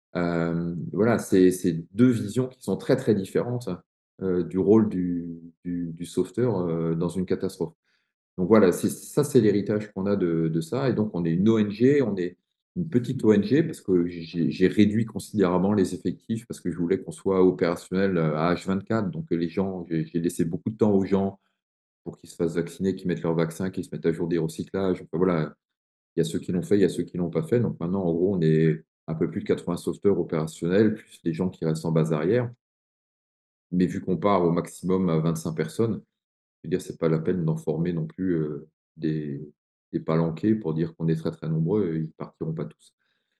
Voilà, c'est 2 visions qui sont très, très différentes, du rôle du sauveteur, dans une catastrophe. Donc voilà, c'est l'héritage qu'on a de ça et donc on est une ONG, on est une petite ONG parce que j'ai réduit considérablement les effectifs parce que je voulais qu'on soit opérationnel, à H24 donc les gens j'ai laissé beaucoup de temps aux gens pour qu'ils se fassent vacciner, qu'ils mettent leur vaccin, qu'ils se mettent à jour des recyclages. Enfin voilà, il y a ceux qui l'ont fait, il y a ceux qui l'ont pas fait. Donc maintenant, en gros, on est un peu plus de 80 sauveteurs opérationnels, plus les gens qui restent en base arrière. Mais vu qu'on part au maximum à 25 personnes, je veux dire, c'est pas la peine d'en former non plus des, des palanqués pour dire qu'on est très très nombreux, ils partiront pas tous.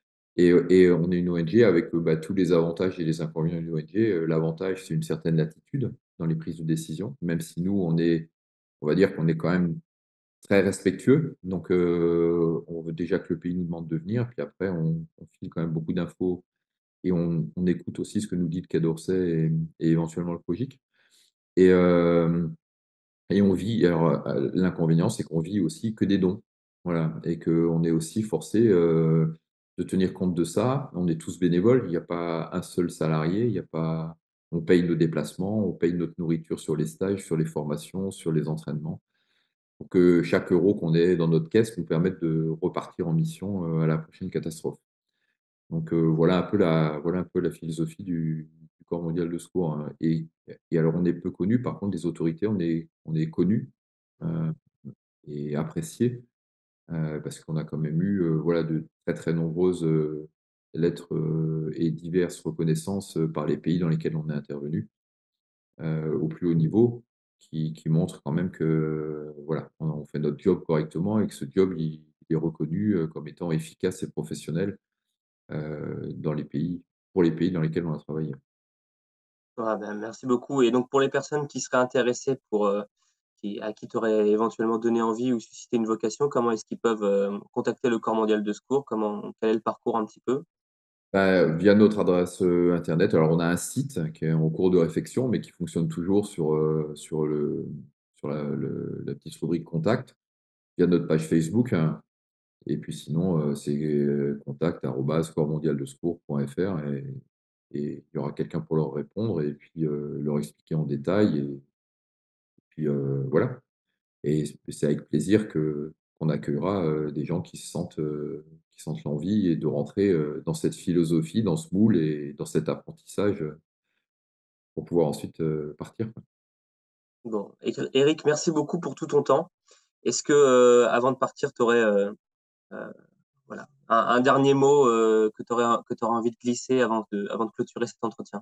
Et on est une ONG avec bah, tous les avantages et les inconvénients d'une ONG. L'avantage, c'est une certaine latitude dans les prises de décision, même si nous, on va dire qu'on est quand même très respectueux. Donc, on veut déjà que le pays nous demande de venir, puis après, on file quand même beaucoup d'infos et on écoute aussi ce que nous dit le Quai d'Orsay et éventuellement le COGIC. Et, euh, et on vit, alors l'inconvénient, c'est qu'on vit aussi que des dons. Voilà, et qu'on est aussi forcé de tenir compte de ça. On est tous bénévoles, il n'y a pas un seul salarié, il y a pas... on paye nos déplacements, on paye notre nourriture sur les stages, sur les formations, sur les entraînements pour que chaque euro qu'on ait dans notre caisse nous permette de repartir en mission à la prochaine catastrophe. Donc voilà un peu la philosophie du Corps mondial de secours, hein. Et alors on est peu connu, par contre des autorités, on est connu euh, et apprécié parce qu'on a quand même eu voilà, de très très nombreuses lettres et diverses reconnaissances par les pays dans lesquels on est intervenu au plus haut niveau, qui montre quand même que voilà, on fait notre job correctement et que ce job il est reconnu comme étant efficace et professionnel dans les pays, pour les pays dans lesquels on a travaillé. Ah ben, merci beaucoup et donc pour les personnes qui seraient intéressées pour, à qui tu aurais éventuellement donné envie ou suscité une vocation, comment est-ce qu'ils peuvent, contacter le Corps mondial de secours? Quel est le parcours un petit peu? Bah, via notre adresse internet, alors on a un site qui est en cours de réfection, mais qui fonctionne toujours sur la petite rubrique contact, via notre page Facebook, hein. Et puis sinon, c'est contact@corpsmondialdesecours.fr et il y aura quelqu'un pour leur répondre et puis, leur expliquer en détail et puis, voilà. Et c'est avec plaisir que qu'on accueillera, des gens qui sentent l'envie et de rentrer, dans cette philosophie, dans ce moule et dans cet apprentissage, pour pouvoir ensuite, partir, quoi. Bon, Éric, merci beaucoup pour tout ton temps. Est-ce que, avant de partir, tu aurais, voilà, un dernier mot, que tu aurais envie de glisser avant de clôturer cet entretien?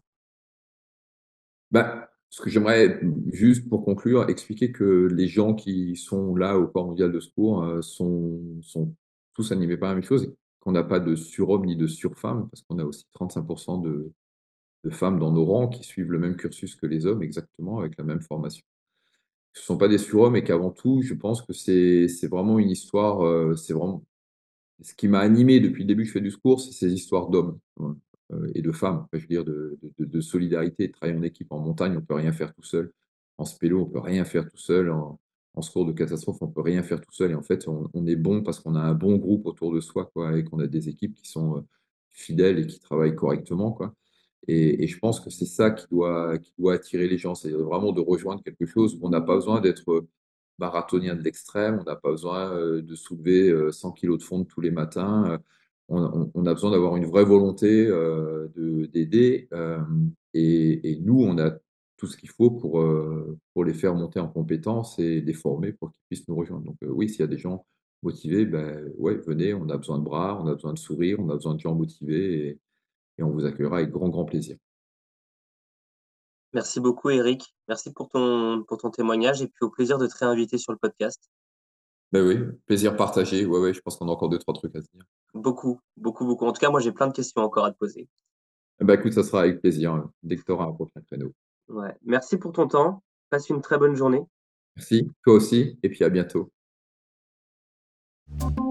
Bah, ce que j'aimerais, juste pour conclure, expliquer que les gens qui sont là au corps mondial de secours, sont tous animés par la même chose et qu'on n'a pas de surhomme ni de surfemme, parce qu'on a aussi 35 de femmes dans nos rangs qui suivent le même cursus que les hommes exactement, avec la même formation. Ce ne sont pas des surhommes et qu'avant tout, je pense que c'est vraiment une histoire, c'est vraiment ce qui m'a animé depuis le début que je fais du secours, c'est ces histoires d'hommes, et de femmes. Enfin, je veux dire de solidarité, de travailler en équipe. En montagne, on ne peut rien faire tout seul. En spélo, on ne peut rien faire tout seul. En secours de catastrophe, on ne peut rien faire tout seul et en fait, on est bon parce qu'on a un bon groupe autour de soi, quoi, et qu'on a des équipes qui sont, fidèles et qui travaillent correctement, quoi. Et je pense que c'est ça qui doit attirer les gens. C'est vraiment de rejoindre quelque chose où on n'a pas besoin d'être marathonien de l'extrême, on n'a pas besoin de soulever 100 kilos de fonte tous les matins. On a besoin d'avoir une vraie volonté d'aider. Et nous, on a tout ce qu'il faut pour les faire monter en compétences et les former pour qu'ils puissent nous rejoindre. Donc oui, s'il y a des gens motivés, ben, ouais, venez, on a besoin de bras, on a besoin de sourire, on a besoin de gens motivés et on vous accueillera avec grand, grand plaisir. Merci beaucoup, Eric. Merci pour ton témoignage et puis au plaisir de te réinviter sur le podcast. Ben oui, plaisir partagé. Ouais, ouais, je pense qu'on a encore deux, trois trucs à se dire. Beaucoup, beaucoup, beaucoup. En tout cas, moi, j'ai plein de questions encore à te poser. Bah écoute, ça sera avec plaisir, dès que tu auras un prochain créneau. Ouais. Merci pour ton temps. Passe une très bonne journée. Merci, toi aussi, et puis à bientôt.